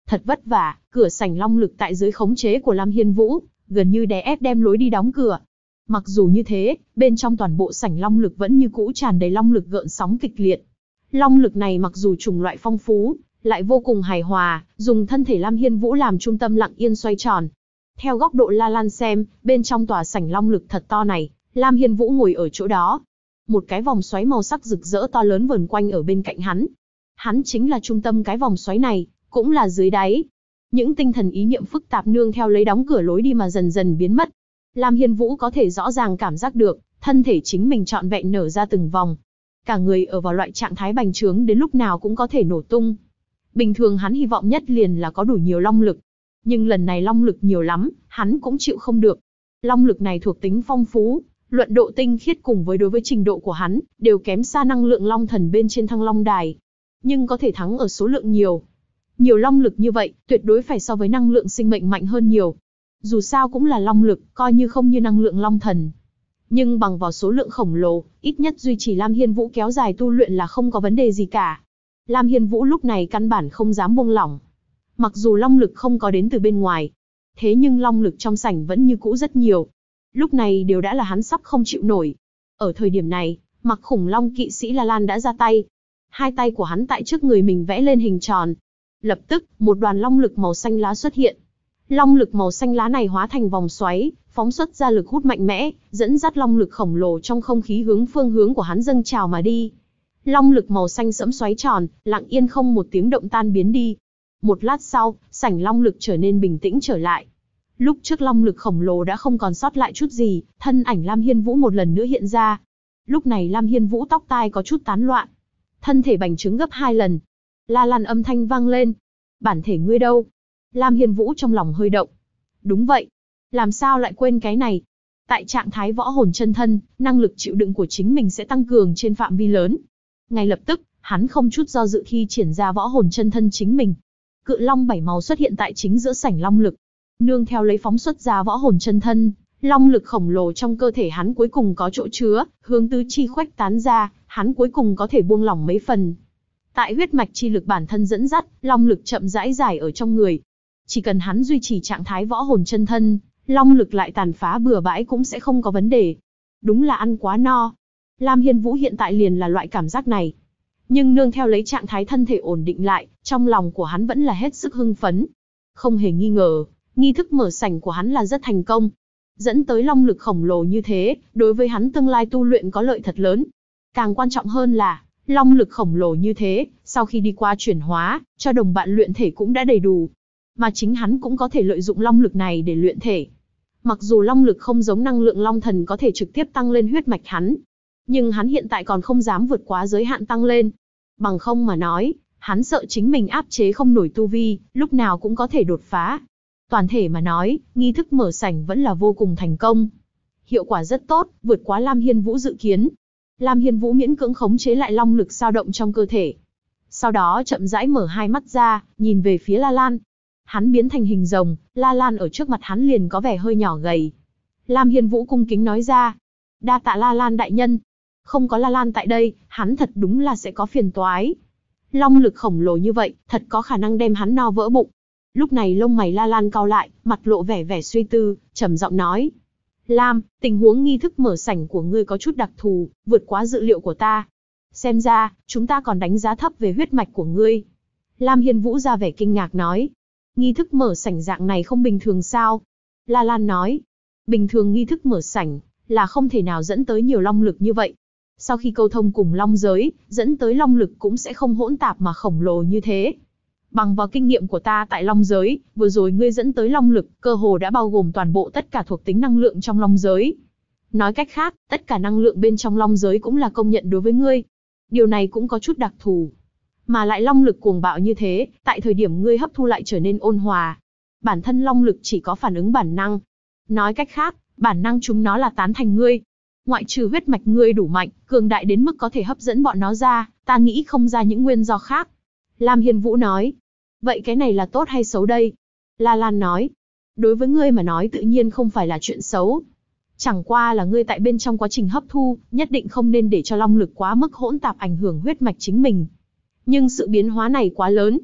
Thật vất vả, cửa sảnh long lực tại dưới khống chế của Lam Hiên Vũ, gần như đè ép đem lối đi đóng cửa. Mặc dù như thế, bên trong toàn bộ sảnh long lực vẫn như cũ tràn đầy long lực gợn sóng kịch liệt. Long lực này mặc dù chủng loại phong phú, lại vô cùng hài hòa, dùng thân thể Lam Hiên Vũ làm trung tâm lặng yên xoay tròn. Theo góc độ La Lan xem, bên trong tòa sảnh long lực thật to này, Lam Hiên Vũ ngồi ở chỗ đó. Một cái vòng xoáy màu sắc rực rỡ to lớn vờn quanh ở bên cạnh hắn. Hắn chính là trung tâm cái vòng xoáy này, cũng là dưới đáy. Những tinh thần ý niệm phức tạp nương theo lấy đóng cửa lối đi mà dần dần biến mất. Lam Hiên Vũ có thể rõ ràng cảm giác được, thân thể chính mình trọn vẹn nở ra từng vòng. Cả người ở vào loại trạng thái bành trướng đến lúc nào cũng có thể nổ tung. Bình thường hắn hy vọng nhất liền là có đủ nhiều long lực. Nhưng lần này long lực nhiều lắm, hắn cũng chịu không được. Long lực này thuộc tính phong phú, luận độ tinh khiết cùng với đối với trình độ của hắn, đều kém xa năng lượng long thần bên trên Thăng Long Đài. Nhưng có thể thắng ở số lượng nhiều. Nhiều long lực như vậy, tuyệt đối phải so với năng lượng sinh mệnh mạnh hơn nhiều. Dù sao cũng là long lực, coi như không như năng lượng long thần. Nhưng bằng vào số lượng khổng lồ, ít nhất duy trì Lam Hiên Vũ kéo dài tu luyện là không có vấn đề gì cả. Lam Hiên Vũ lúc này căn bản không dám buông lỏng. Mặc dù long lực không có đến từ bên ngoài, thế nhưng long lực trong sảnh vẫn như cũ rất nhiều. Lúc này đều đã là hắn sắp không chịu nổi. Ở thời điểm này, Mặc Khủng Long kỵ sĩ La Lan đã ra tay. Hai tay của hắn tại trước người mình vẽ lên hình tròn. Lập tức, một đoàn long lực màu xanh lá xuất hiện. Long lực màu xanh lá này hóa thành vòng xoáy, phóng xuất ra lực hút mạnh mẽ, dẫn dắt long lực khổng lồ trong không khí hướng phương hướng của hắn dâng trào mà đi. Long lực màu xanh sẫm xoáy tròn, lặng yên không một tiếng động tan biến đi. Một lát sau, sảnh long lực trở nên bình tĩnh trở lại. Lúc trước long lực khổng lồ đã không còn sót lại chút gì, thân ảnh Lam Hiên Vũ một lần nữa hiện ra. Lúc này Lam Hiên Vũ tóc tai có chút tán loạn, thân thể bành trướng gấp 2 lần. La Lan âm thanh vang lên. Bản thể ngươi đâu? Lam Hiên Vũ trong lòng hơi động. Đúng vậy. Làm sao lại quên cái này? Tại trạng thái võ hồn chân thân, năng lực chịu đựng của chính mình sẽ tăng cường trên phạm vi lớn. Ngay lập tức, hắn không chút do dự thi triển ra võ hồn chân thân chính mình. Cự long 7 màu xuất hiện tại chính giữa sảnh long lực. Nương theo lấy phóng xuất ra võ hồn chân thân, long lực khổng lồ trong cơ thể hắn cuối cùng có chỗ chứa, hướng tứ chi khuếch tán ra, hắn cuối cùng có thể buông lỏng mấy phần. Tại huyết mạch chi lực bản thân dẫn dắt, long lực chậm rãi giải ở trong người. Chỉ cần hắn duy trì trạng thái võ hồn chân thân, long lực lại tàn phá bừa bãi cũng sẽ không có vấn đề. Đúng là ăn quá no. Lam Hiên Vũ hiện tại liền là loại cảm giác này. Nhưng nương theo lấy trạng thái thân thể ổn định lại, trong lòng của hắn vẫn là hết sức hưng phấn. Không hề nghi ngờ, nghi thức mở sảnh của hắn là rất thành công. Dẫn tới long lực khổng lồ như thế, đối với hắn tương lai tu luyện có lợi thật lớn. Càng quan trọng hơn là, long lực khổng lồ như thế, sau khi đi qua chuyển hóa, cho đồng bạn luyện thể cũng đã đầy đủ. Mà chính hắn cũng có thể lợi dụng long lực này để luyện thể. Mặc dù long lực không giống năng lượng long thần có thể trực tiếp tăng lên huyết mạch hắn, nhưng hắn hiện tại còn không dám vượt quá giới hạn tăng lên. Bằng không mà nói, hắn sợ chính mình áp chế không nổi tu vi, lúc nào cũng có thể đột phá. Toàn thể mà nói, nghi thức mở sảnh vẫn là vô cùng thành công. Hiệu quả rất tốt, vượt quá Lam Hiên Vũ dự kiến. Lam Hiên Vũ miễn cưỡng khống chế lại long lực dao động trong cơ thể. Sau đó chậm rãi mở hai mắt ra, nhìn về phía La Lan. Hắn biến thành hình rồng, La Lan ở trước mặt hắn liền có vẻ hơi nhỏ gầy. Lam Hiên Vũ cung kính nói ra. Đa tạ La Lan đại nhân. Không có La Lan tại đây, hắn thật đúng là sẽ có phiền toái. Long lực khổng lồ như vậy, thật có khả năng đem hắn no vỡ bụng. Lúc này lông mày La Lan cau lại, mặt lộ vẻ suy tư, trầm giọng nói. Lam, tình huống nghi thức mở sảnh của ngươi có chút đặc thù, vượt quá dự liệu của ta. Xem ra, chúng ta còn đánh giá thấp về huyết mạch của ngươi. Lam Hiên Vũ ra vẻ kinh ngạc nói. Nghi thức mở sảnh dạng này không bình thường sao? La Lan nói. Bình thường nghi thức mở sảnh, là không thể nào dẫn tới nhiều long lực như vậy. Sau khi câu thông cùng long giới, dẫn tới long lực cũng sẽ không hỗn tạp mà khổng lồ như thế. Bằng vào kinh nghiệm của ta tại long giới, vừa rồi ngươi dẫn tới long lực, cơ hồ đã bao gồm toàn bộ tất cả thuộc tính năng lượng trong long giới. Nói cách khác, tất cả năng lượng bên trong long giới cũng là công nhận đối với ngươi. Điều này cũng có chút đặc thù. Mà lại long lực cuồng bạo như thế, tại thời điểm ngươi hấp thu lại trở nên ôn hòa. Bản thân long lực chỉ có phản ứng bản năng. Nói cách khác, bản năng chúng nó là tán thành ngươi. Ngoại trừ huyết mạch ngươi đủ mạnh, cường đại đến mức có thể hấp dẫn bọn nó ra, ta nghĩ không ra những nguyên do khác. Lam Hiên Vũ nói. Vậy cái này là tốt hay xấu đây? La Lan nói. Đối với ngươi mà nói tự nhiên không phải là chuyện xấu. Chẳng qua là ngươi tại bên trong quá trình hấp thu, nhất định không nên để cho long lực quá mức hỗn tạp ảnh hưởng huyết mạch chính mình. Nhưng sự biến hóa này quá lớn.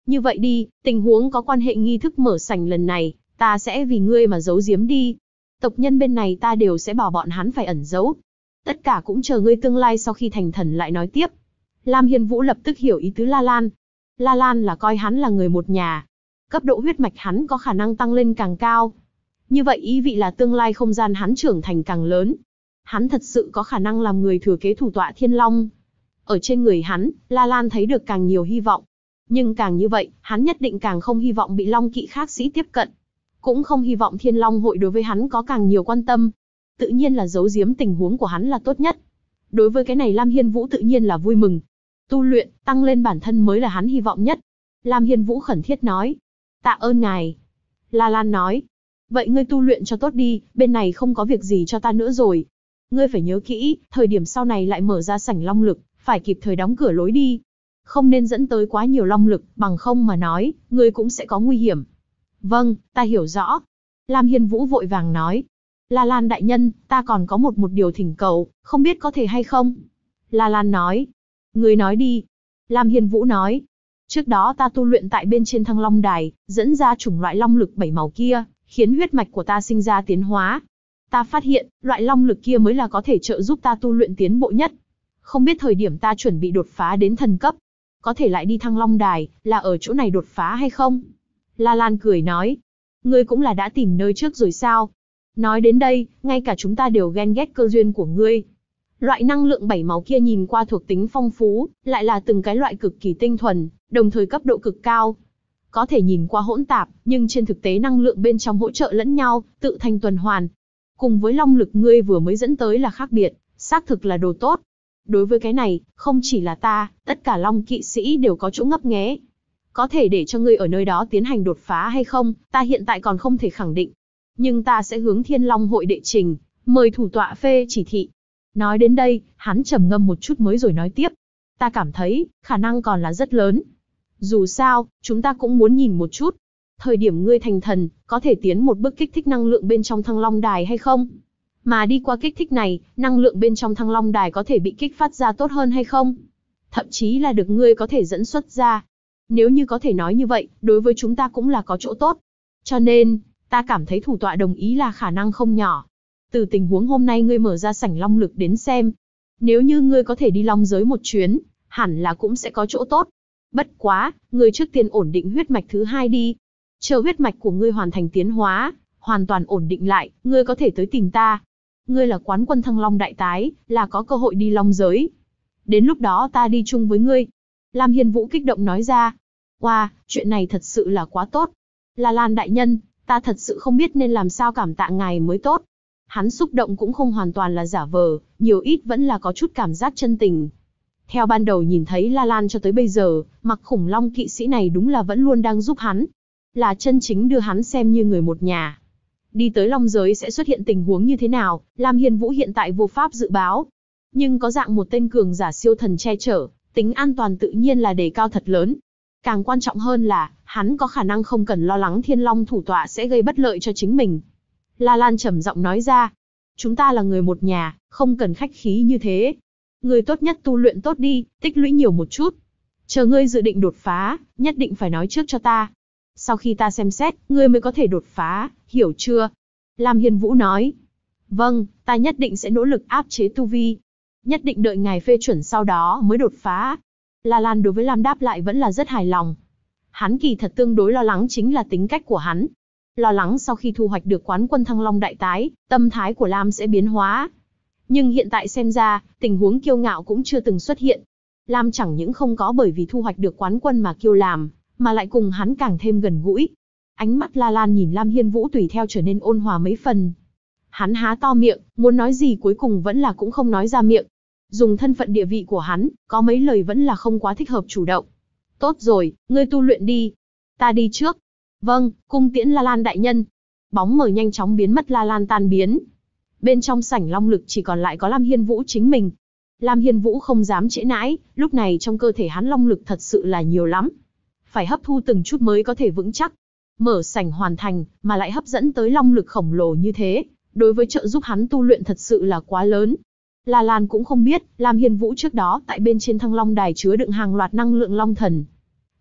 Như vậy đi, tình huống có quan hệ nghi thức mở sảnh lần này, ta sẽ vì ngươi mà giấu giếm đi. Tộc nhân bên này ta đều sẽ bảo bọn hắn phải ẩn giấu. Tất cả cũng chờ ngươi tương lai sau khi thành thần lại nói tiếp. Lam Hiên Vũ lập tức hiểu ý tứ La Lan. La Lan là coi hắn là người một nhà. Cấp độ huyết mạch hắn có khả năng tăng lên càng cao. Như vậy ý vị là tương lai không gian hắn trưởng thành càng lớn. Hắn thật sự có khả năng làm người thừa kế thủ tọa Thiên Long. Ở trên người hắn, La Lan thấy được càng nhiều hy vọng. Nhưng càng như vậy, hắn nhất định càng không hy vọng bị Long Kỵ khác sĩ tiếp cận. Cũng không hy vọng Thiên Long hội đối với hắn có càng nhiều quan tâm. Tự nhiên là giấu giếm tình huống của hắn là tốt nhất. Đối với cái này Lam Hiên Vũ tự nhiên là vui mừng. Tu luyện, tăng lên bản thân mới là hắn hy vọng nhất. Lam Hiên Vũ khẩn thiết nói. Tạ ơn ngài. La Lan nói. Vậy ngươi tu luyện cho tốt đi, bên này không có việc gì cho ta nữa rồi. Ngươi phải nhớ kỹ, thời điểm sau này lại mở ra sảnh long lực, phải kịp thời đóng cửa lối đi. Không nên dẫn tới quá nhiều long lực, bằng không mà nói, ngươi cũng sẽ có nguy hiểm. Vâng, ta hiểu rõ. Lam Hiên Vũ vội vàng nói. La Lan đại nhân, ta còn có một điều thỉnh cầu, không biết có thể hay không? La Lan nói. Ngươi nói đi. Lam Hiên Vũ nói. Trước đó ta tu luyện tại bên trên Thăng Long Đài, dẫn ra chủng loại long lực 7 màu kia, khiến huyết mạch của ta sinh ra tiến hóa. Ta phát hiện, loại long lực kia mới là có thể trợ giúp ta tu luyện tiến bộ nhất. Không biết thời điểm ta chuẩn bị đột phá đến thần cấp, có thể lại đi Thăng Long Đài, là ở chỗ này đột phá hay không? La Lan cười nói. Ngươi cũng là đã tìm nơi trước rồi sao? Nói đến đây, ngay cả chúng ta đều ghen ghét cơ duyên của ngươi. Loại năng lượng 7 màu kia nhìn qua thuộc tính phong phú, lại là từng cái loại cực kỳ tinh thuần, đồng thời cấp độ cực cao. Có thể nhìn qua hỗn tạp, nhưng trên thực tế năng lượng bên trong hỗ trợ lẫn nhau, tự thành tuần hoàn. Cùng với long lực ngươi vừa mới dẫn tới là khác biệt, xác thực là đồ tốt. Đối với cái này, không chỉ là ta, tất cả long kỵ sĩ đều có chỗ ngấp nghé. Có thể để cho ngươi ở nơi đó tiến hành đột phá hay không, ta hiện tại còn không thể khẳng định. Nhưng ta sẽ hướng Thiên Long hội đệ trình, mời thủ tọa phê chỉ thị. Nói đến đây, hắn trầm ngâm một chút mới rồi nói tiếp. Ta cảm thấy, khả năng còn là rất lớn. Dù sao, chúng ta cũng muốn nhìn một chút. Thời điểm ngươi thành thần, có thể tiến một bước kích thích năng lượng bên trong Thăng Long Đài hay không? Mà đi qua kích thích này, năng lượng bên trong Thăng Long Đài có thể bị kích phát ra tốt hơn hay không? Thậm chí là được ngươi có thể dẫn xuất ra. Nếu như có thể nói như vậy, đối với chúng ta cũng là có chỗ tốt. Cho nên, ta cảm thấy thủ tọa đồng ý là khả năng không nhỏ. Từ tình huống hôm nay ngươi mở ra sảnh long lực đến xem. Nếu như ngươi có thể đi long giới một chuyến, hẳn là cũng sẽ có chỗ tốt. Bất quá, ngươi trước tiên ổn định huyết mạch thứ hai đi. Chờ huyết mạch của ngươi hoàn thành tiến hóa, hoàn toàn ổn định lại, ngươi có thể tới tìm ta. Ngươi là quán quân Thăng Long đại tái, là có cơ hội đi long giới. Đến lúc đó ta đi chung với ngươi. Lam Hiên Vũ kích động nói ra. Wow, chuyện này thật sự là quá tốt. La Lan đại nhân, ta thật sự không biết nên làm sao cảm tạ ngài mới tốt. Hắn xúc động cũng không hoàn toàn là giả vờ, nhiều ít vẫn là có chút cảm giác chân tình. Theo ban đầu nhìn thấy La Lan cho tới bây giờ, mặc khủng long kỵ sĩ này đúng là vẫn luôn đang giúp hắn. Là chân chính đưa hắn xem như người một nhà. Đi tới long giới sẽ xuất hiện tình huống như thế nào, Lam Hiên Vũ hiện tại vô pháp dự báo. Nhưng có dạng một tên cường giả siêu thần che chở, tính an toàn tự nhiên là đề cao thật lớn. Càng quan trọng hơn là, hắn có khả năng không cần lo lắng Thiên Long thủ tọa sẽ gây bất lợi cho chính mình. La Lan trầm giọng nói ra, chúng ta là người một nhà, không cần khách khí như thế. Ngươi tốt nhất tu luyện tốt đi, tích lũy nhiều một chút. Chờ ngươi dự định đột phá, nhất định phải nói trước cho ta. Sau khi ta xem xét, ngươi mới có thể đột phá, hiểu chưa? Lam Hiên Vũ nói. Vâng, ta nhất định sẽ nỗ lực áp chế tu vi. Nhất định đợi ngài phê chuẩn sau đó mới đột phá. La Lan đối với Lam đáp lại vẫn là rất hài lòng. Hắn kỳ thật tương đối lo lắng chính là tính cách của hắn. Lo lắng sau khi thu hoạch được quán quân Thăng Long đại tái, tâm thái của Lam sẽ biến hóa. Nhưng hiện tại xem ra, tình huống kiêu ngạo cũng chưa từng xuất hiện. Lam chẳng những không có bởi vì thu hoạch được quán quân mà kiêu làm, mà lại cùng hắn càng thêm gần gũi. Ánh mắt La Lan nhìn Lam Hiên Vũ tùy theo trở nên ôn hòa mấy phần. Hắn há to miệng, muốn nói gì cuối cùng vẫn là cũng không nói ra miệng. Dùng thân phận địa vị của hắn, có mấy lời vẫn là không quá thích hợp chủ động. Tốt rồi, ngươi tu luyện đi. Ta đi trước. Vâng, cung tiễn La Lan đại nhân. Bóng mờ nhanh chóng biến mất, La Lan tan biến. Bên trong sảnh long lực chỉ còn lại có Lam Hiên Vũ chính mình. Lam Hiên Vũ không dám trễ nãi, lúc này trong cơ thể hắn long lực thật sự là nhiều lắm. Phải hấp thu từng chút mới có thể vững chắc. Mở sảnh hoàn thành, mà lại hấp dẫn tới long lực khổng lồ như thế, đối với trợ giúp hắn tu luyện thật sự là quá lớn. La Lan cũng không biết, Lam Hiên Vũ trước đó tại bên trên Thăng Long đài chứa đựng hàng loạt năng lượng long thần.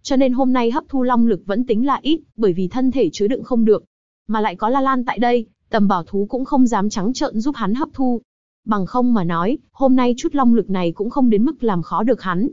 Cho nên hôm nay hấp thu long lực vẫn tính là ít, bởi vì thân thể chứa đựng không được. Mà lại có La Lan tại đây, Tầm Bảo thú cũng không dám trắng trợn giúp hắn hấp thu. Bằng không mà nói, hôm nay chút long lực này cũng không đến mức làm khó được hắn.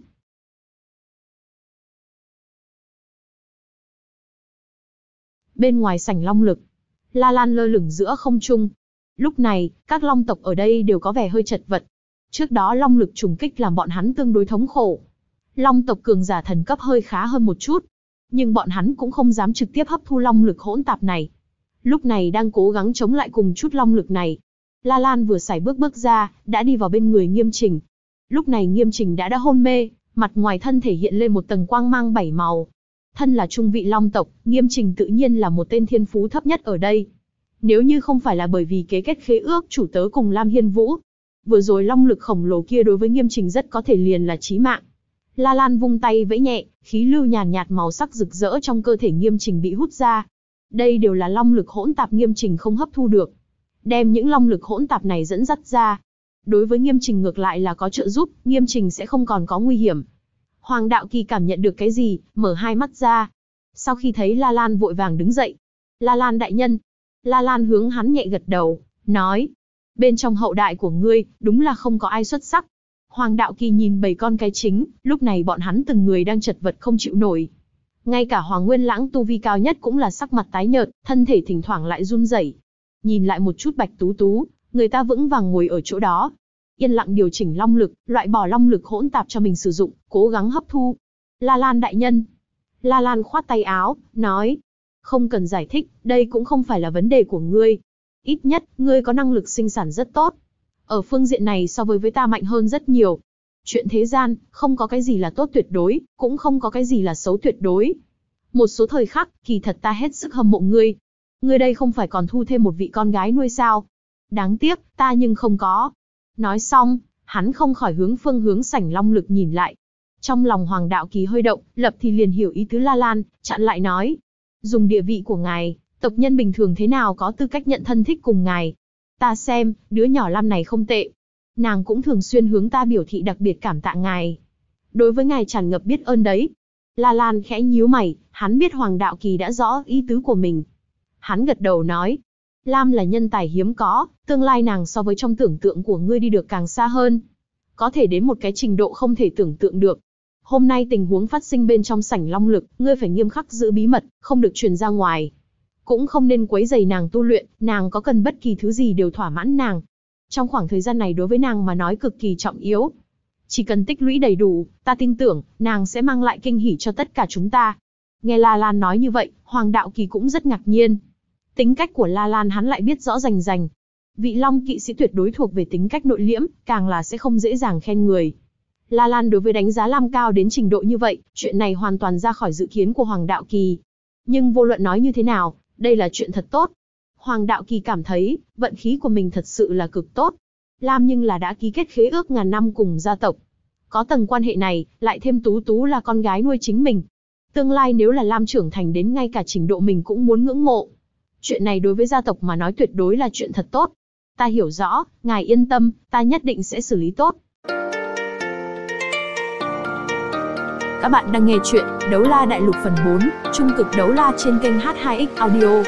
Bên ngoài sảnh long lực, La Lan lơ lửng giữa không trung. Lúc này, các long tộc ở đây đều có vẻ hơi chật vật. Trước đó long lực trùng kích làm bọn hắn tương đối thống khổ. Long tộc cường giả thần cấp hơi khá hơn một chút, nhưng bọn hắn cũng không dám trực tiếp hấp thu long lực hỗn tạp này. Lúc này đang cố gắng chống lại cùng chút long lực này. La Lan vừa sải bước ra, đã đi vào bên người Nghiêm Trình. Lúc này Nghiêm Trình đã hôn mê, mặt ngoài thân thể hiện lên một tầng quang mang 7 màu. Thân là trung vị long tộc, Nghiêm Trình tự nhiên là một tên thiên phú thấp nhất ở đây. Nếu như không phải là bởi vì kế kết khế ước chủ tớ cùng Lam Hiên Vũ, vừa rồi long lực khổng lồ kia đối với Nghiêm Trình rất có thể liền là chí mạng. La Lan vung tay vẫy nhẹ, khí lưu nhàn nhạt màu sắc rực rỡ trong cơ thể Nghiêm Trình bị hút ra. Đây đều là long lực hỗn tạp Nghiêm Trình không hấp thu được. Đem những long lực hỗn tạp này dẫn dắt ra. Đối với Nghiêm Trình ngược lại là có trợ giúp, Nghiêm Trình sẽ không còn có nguy hiểm. Hoàng Đạo Kỳ cảm nhận được cái gì, mở hai mắt ra. Sau khi thấy La Lan vội vàng đứng dậy. La Lan đại nhân. La Lan hướng hắn nhẹ gật đầu, nói. Bên trong hậu đại của ngươi, đúng là không có ai xuất sắc. Hoàng Đạo Kỳ nhìn 7 con cái chính, lúc này bọn hắn từng người đang chật vật không chịu nổi. Ngay cả Hoàng Nguyên Lãng tu vi cao nhất cũng là sắc mặt tái nhợt, thân thể thỉnh thoảng lại run rẩy. Nhìn lại một chút Bạch Tú Tú, người ta vững vàng ngồi ở chỗ đó. Yên lặng điều chỉnh long lực, loại bỏ long lực hỗn tạp cho mình sử dụng, cố gắng hấp thu. La Lan đại nhân. La Lan khoát tay áo, nói. Không cần giải thích, đây cũng không phải là vấn đề của ngươi. Ít nhất, ngươi có năng lực sinh sản rất tốt. Ở phương diện này so với ta mạnh hơn rất nhiều. Chuyện thế gian, không có cái gì là tốt tuyệt đối, cũng không có cái gì là xấu tuyệt đối. Một số thời khắc, kỳ thật ta hết sức hâm mộ ngươi. Ngươi đây không phải còn thu thêm một vị con gái nuôi sao? Đáng tiếc, ta nhưng không có. Nói xong, hắn không khỏi hướng phương hướng sảnh long lực nhìn lại. Trong lòng Hoàng Đạo Kỳ hơi động, lập thì liền hiểu ý tứ La Lan, chặn lại nói. Dùng địa vị của ngài, tộc nhân bình thường thế nào có tư cách nhận thân thích cùng ngài. Ta xem, đứa nhỏ Lam này không tệ. Nàng cũng thường xuyên hướng ta biểu thị đặc biệt cảm tạ ngài. Đối với ngài tràn ngập biết ơn đấy. La Lan khẽ nhíu mày, hắn biết Hoàng Đạo Kỳ đã rõ ý tứ của mình. Hắn gật đầu nói. Lam là nhân tài hiếm có, tương lai nàng so với trong tưởng tượng của ngươi đi được càng xa hơn. Có thể đến một cái trình độ không thể tưởng tượng được. Hôm nay tình huống phát sinh bên trong sảnh long lực, ngươi phải nghiêm khắc giữ bí mật, không được truyền ra ngoài. Cũng không nên quấy rầy nàng tu luyện, nàng có cần bất kỳ thứ gì đều thỏa mãn nàng. Trong khoảng thời gian này đối với nàng mà nói cực kỳ trọng yếu. Chỉ cần tích lũy đầy đủ, ta tin tưởng, nàng sẽ mang lại kinh hỉ cho tất cả chúng ta. Nghe La Lan nói như vậy, Hoàng Đạo Kỳ cũng rất ngạc nhiên. Tính cách của La Lan hắn lại biết rõ rành rành. Vị Long kỵ sĩ tuyệt đối thuộc về tính cách nội liễm, càng là sẽ không dễ dàng khen người. La Lan đối với đánh giá Lam cao đến trình độ như vậy, chuyện này hoàn toàn ra khỏi dự kiến của Hoàng Đạo Kỳ. Nhưng vô luận nói như thế nào, đây là chuyện thật tốt. Hoàng Đạo Kỳ cảm thấy, vận khí của mình thật sự là cực tốt. Lam nhưng là đã ký kết khế ước ngàn năm cùng gia tộc. Có tầng quan hệ này, lại thêm Tú Tú là con gái nuôi chính mình. Tương lai nếu là Lam trưởng thành đến ngay cả trình độ mình cũng muốn ngưỡng mộ. Chuyện này đối với gia tộc mà nói tuyệt đối là chuyện thật tốt. Ta hiểu rõ, ngài yên tâm, ta nhất định sẽ xử lý tốt. Các bạn đang nghe chuyện Đấu La Đại Lục phần 4, Trung cực đấu la trên kênh H2X Audio.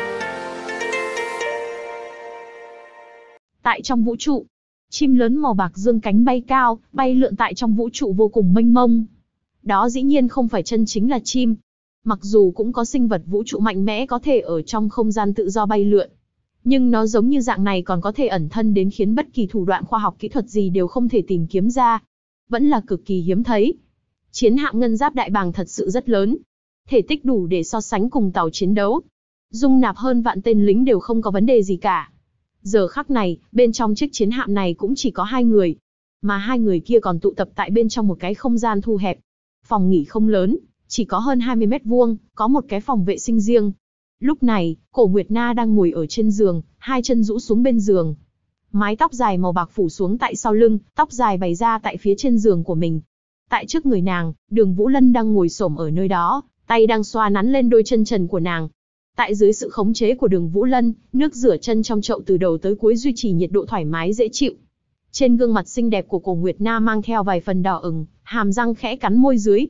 Tại trong vũ trụ, chim lớn màu bạc dương cánh bay cao, bay lượn tại trong vũ trụ vô cùng mênh mông. Đó dĩ nhiên không phải chân chính là chim. Mặc dù cũng có sinh vật vũ trụ mạnh mẽ có thể ở trong không gian tự do bay lượn. Nhưng nó giống như dạng này còn có thể ẩn thân đến khiến bất kỳ thủ đoạn khoa học kỹ thuật gì đều không thể tìm kiếm ra. Vẫn là cực kỳ hiếm thấy. Chiến hạm ngân giáp đại bàng thật sự rất lớn. Thể tích đủ để so sánh cùng tàu chiến đấu. Dung nạp hơn vạn tên lính đều không có vấn đề gì cả. Giờ khắc này, bên trong chiếc chiến hạm này cũng chỉ có 2 người. Mà 2 người kia còn tụ tập tại bên trong một cái không gian thu hẹp. Phòng nghỉ không lớn, chỉ có hơn 20 mét vuông, có một cái phòng vệ sinh riêng. Lúc này, Cổ Nguyệt Na đang ngồi ở trên giường, 2 chân rũ xuống bên giường. Mái tóc dài màu bạc phủ xuống tại sau lưng, tóc dài bày ra tại phía trên giường của mình. Tại trước người nàng, Đường Vũ Lân đang ngồi xổm ở nơi đó, tay đang xoa nắn lên đôi chân trần của nàng. Tại dưới sự khống chế của Đường Vũ Lân, nước rửa chân trong chậu từ đầu tới cuối duy trì nhiệt độ thoải mái dễ chịu. Trên gương mặt xinh đẹp của Cổ Nguyệt Na mang theo vài phần đỏ ửng, hàm răng khẽ cắn môi dưới.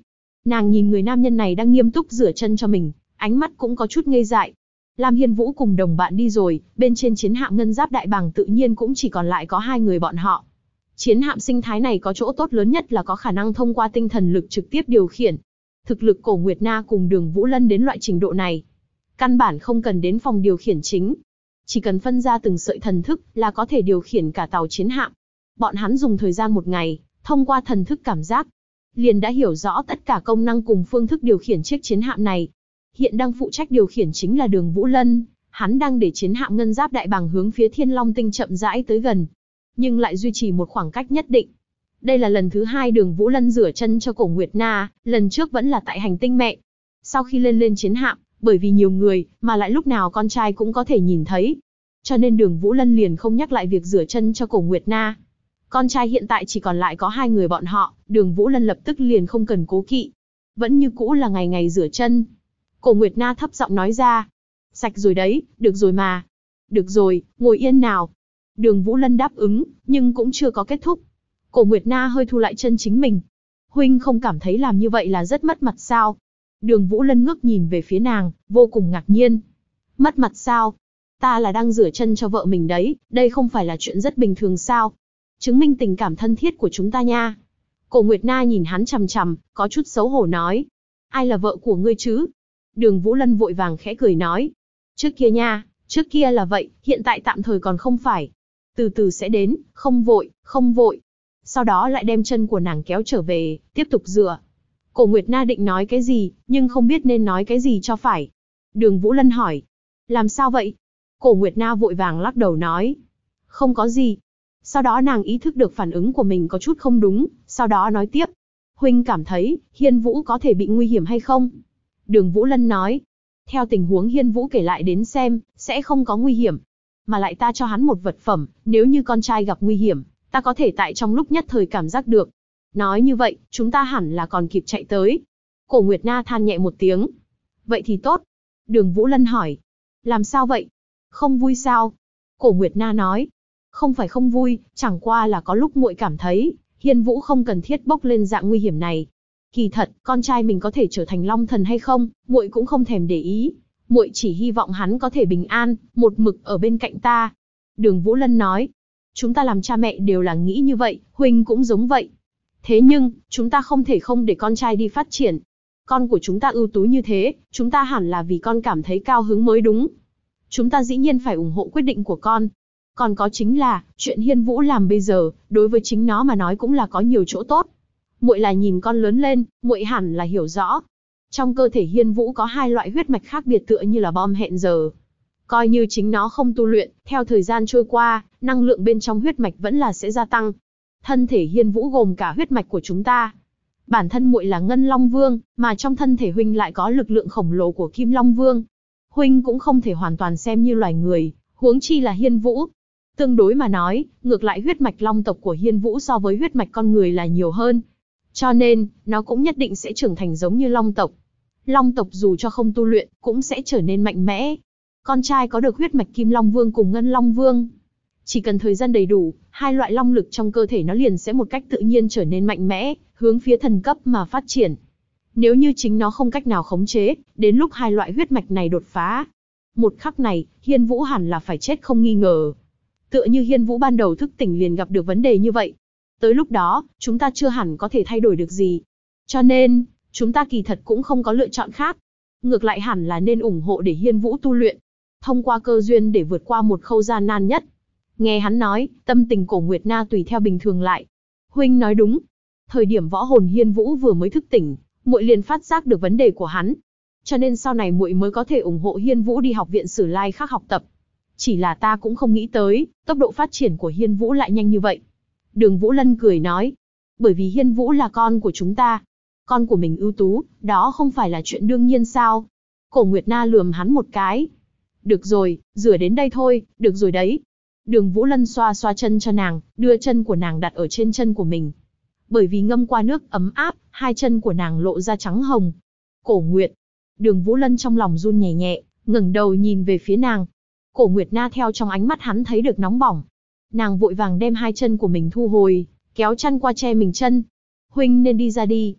Nàng nhìn người nam nhân này đang nghiêm túc rửa chân cho mình, ánh mắt cũng có chút ngây dại. Lam Hiên Vũ cùng đồng bạn đi rồi, bên trên chiến hạm ngân giáp đại bàng tự nhiên cũng chỉ còn lại có hai người bọn họ. Chiến hạm sinh thái này có chỗ tốt lớn nhất là có khả năng thông qua tinh thần lực trực tiếp điều khiển. Thực lực Cổ Nguyệt Na cùng Đường Vũ Lân đến loại trình độ này, căn bản không cần đến phòng điều khiển chính. Chỉ cần phân ra từng sợi thần thức là có thể điều khiển cả tàu chiến hạm. Bọn hắn dùng thời gian một ngày, thông qua thần thức cảm giác, liền đã hiểu rõ tất cả công năng cùng phương thức điều khiển chiếc chiến hạm này. Hiện đang phụ trách điều khiển chính là Đường Vũ Lân, hắn đang để chiến hạm ngân giáp đại bàng hướng phía Thiên Long Tinh chậm rãi tới gần, nhưng lại duy trì một khoảng cách nhất định. Đây là lần thứ hai Đường Vũ Lân rửa chân cho Cổ Nguyệt Na, lần trước vẫn là tại hành tinh mẹ. Sau khi lên chiến hạm, bởi vì nhiều người, mà lại lúc nào con trai cũng có thể nhìn thấy, cho nên Đường Vũ Lân liền không nhắc lại việc rửa chân cho Cổ Nguyệt Na. Con trai hiện tại chỉ còn lại có hai người bọn họ, Đường Vũ Lân lập tức liền không cần cố kỵ. Vẫn như cũ là ngày ngày rửa chân. Cổ Nguyệt Na thấp giọng nói ra. Sạch rồi đấy, được rồi mà. Được rồi, ngồi yên nào. Đường Vũ Lân đáp ứng, nhưng cũng chưa có kết thúc. Cổ Nguyệt Na hơi thu lại chân chính mình. Huynh không cảm thấy làm như vậy là rất mất mặt sao? Đường Vũ Lân ngước nhìn về phía nàng, vô cùng ngạc nhiên. Mất mặt sao? Ta là đang rửa chân cho vợ mình đấy, đây không phải là chuyện rất bình thường sao? Chứng minh tình cảm thân thiết của chúng ta nha. Cổ Nguyệt Na nhìn hắn chằm chằm, có chút xấu hổ nói. Ai là vợ của ngươi chứ? Đường Vũ Lân vội vàng khẽ cười nói. Trước kia nha, trước kia là vậy, hiện tại tạm thời còn không phải. Từ từ sẽ đến, không vội, không vội. Sau đó lại đem chân của nàng kéo trở về, tiếp tục rửa. Cổ Nguyệt Na định nói cái gì, nhưng không biết nên nói cái gì cho phải. Đường Vũ Lân hỏi. Làm sao vậy? Cổ Nguyệt Na vội vàng lắc đầu nói. Không có gì. Sau đó nàng ý thức được phản ứng của mình có chút không đúng, sau đó nói tiếp. Huynh cảm thấy, Hiên Vũ có thể bị nguy hiểm hay không? Đường Vũ Lân nói. Theo tình huống Hiên Vũ kể lại đến xem, sẽ không có nguy hiểm. Mà lại ta cho hắn một vật phẩm, nếu như con trai gặp nguy hiểm, ta có thể tại trong lúc nhất thời cảm giác được. Nói như vậy, chúng ta hẳn là còn kịp chạy tới. Cổ Nguyệt Na than nhẹ một tiếng. Vậy thì tốt. Đường Vũ Lân hỏi. Làm sao vậy? Không vui sao? Cổ Nguyệt Na nói. Không phải không vui, chẳng qua là có lúc muội cảm thấy, Hiên Vũ không cần thiết bốc lên dạng nguy hiểm này. Kỳ thật, con trai mình có thể trở thành Long Thần hay không, muội cũng không thèm để ý. Muội chỉ hy vọng hắn có thể bình an, một mực ở bên cạnh ta. Đường Vũ Lân nói. Chúng ta làm cha mẹ đều là nghĩ như vậy, huynh cũng giống vậy. Thế nhưng, chúng ta không thể không để con trai đi phát triển. Con của chúng ta ưu tú như thế, chúng ta hẳn là vì con cảm thấy cao hứng mới đúng. Chúng ta dĩ nhiên phải ủng hộ quyết định của con. Còn có chính là, chuyện Hiên Vũ làm bây giờ, đối với chính nó mà nói cũng là có nhiều chỗ tốt. Muội là nhìn con lớn lên, muội hẳn là hiểu rõ. Trong cơ thể Hiên Vũ có hai loại huyết mạch khác biệt tựa như là bom hẹn giờ. Coi như chính nó không tu luyện, theo thời gian trôi qua, năng lượng bên trong huyết mạch vẫn là sẽ gia tăng. Thân thể Hiên Vũ gồm cả huyết mạch của chúng ta. Bản thân muội là Ngân Long Vương, mà trong thân thể huynh lại có lực lượng khổng lồ của Kim Long Vương. Huynh cũng không thể hoàn toàn xem như loài người, huống chi là Hiên Vũ. Tương đối mà nói, ngược lại huyết mạch long tộc của Hiên Vũ so với huyết mạch con người là nhiều hơn. Cho nên, nó cũng nhất định sẽ trưởng thành giống như long tộc. Long tộc dù cho không tu luyện, cũng sẽ trở nên mạnh mẽ. Con trai có được huyết mạch Kim Long Vương cùng Ngân Long Vương. Chỉ cần thời gian đầy đủ, hai loại long lực trong cơ thể nó liền sẽ một cách tự nhiên trở nên mạnh mẽ, hướng phía thần cấp mà phát triển. Nếu như chính nó không cách nào khống chế, đến lúc hai loại huyết mạch này đột phá, một khắc này, Hiên Vũ hẳn là phải chết không nghi ngờ. Tựa như Hiên Vũ ban đầu thức tỉnh liền gặp được vấn đề như vậy. Tới lúc đó, chúng ta chưa hẳn có thể thay đổi được gì. Cho nên, chúng ta kỳ thật cũng không có lựa chọn khác. Ngược lại hẳn là nên ủng hộ để Hiên Vũ tu luyện. Thông qua cơ duyên để vượt qua một khâu gian nan nhất. Nghe hắn nói, tâm tình Cổ Nguyệt Na tùy theo bình thường lại. Huynh nói đúng. Thời điểm võ hồn Hiên Vũ vừa mới thức tỉnh, muội liền phát giác được vấn đề của hắn. Cho nên sau này muội mới có thể ủng hộ Hiên Vũ đi học viện Sử Lai Khắc học tập. Chỉ là ta cũng không nghĩ tới, tốc độ phát triển của Hiên Vũ lại nhanh như vậy. Đường Vũ Lân cười nói. Bởi vì Hiên Vũ là con của chúng ta. Con của mình ưu tú, đó không phải là chuyện đương nhiên sao? Cổ Nguyệt Na lườm hắn một cái. Được rồi, rửa đến đây thôi, được rồi đấy. Đường Vũ Lân xoa xoa chân cho nàng, đưa chân của nàng đặt ở trên chân của mình. Bởi vì ngâm qua nước ấm áp, hai chân của nàng lộ ra trắng hồng. Cổ Nguyệt. Đường Vũ Lân trong lòng run nhẹ nhẹ, ngẩng đầu nhìn về phía nàng. Cổ Nguyệt Na theo trong ánh mắt hắn thấy được nóng bỏng. Nàng vội vàng đem hai chân của mình thu hồi, kéo chăn qua che mình chân. Huynh nên đi ra đi.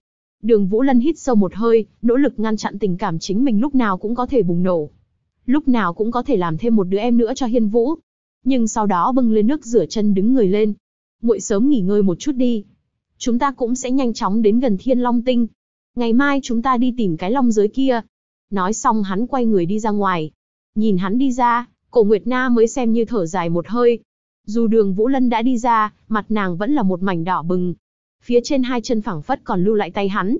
Đường Vũ Lân hít sâu một hơi, nỗ lực ngăn chặn tình cảm chính mình lúc nào cũng có thể bùng nổ. Lúc nào cũng có thể làm thêm một đứa em nữa cho Hiên Vũ. Nhưng sau đó bưng lên nước rửa chân đứng người lên. Muội sớm nghỉ ngơi một chút đi. Chúng ta cũng sẽ nhanh chóng đến gần Thiên Long Tinh. Ngày mai chúng ta đi tìm cái long giới kia. Nói xong hắn quay người đi ra ngoài. Nhìn hắn đi ra, Cổ Nguyệt Na mới xem như thở dài một hơi. Dù Đường Vũ Lân đã đi ra, mặt nàng vẫn là một mảnh đỏ bừng. Phía trên hai chân phảng phất còn lưu lại tay hắn.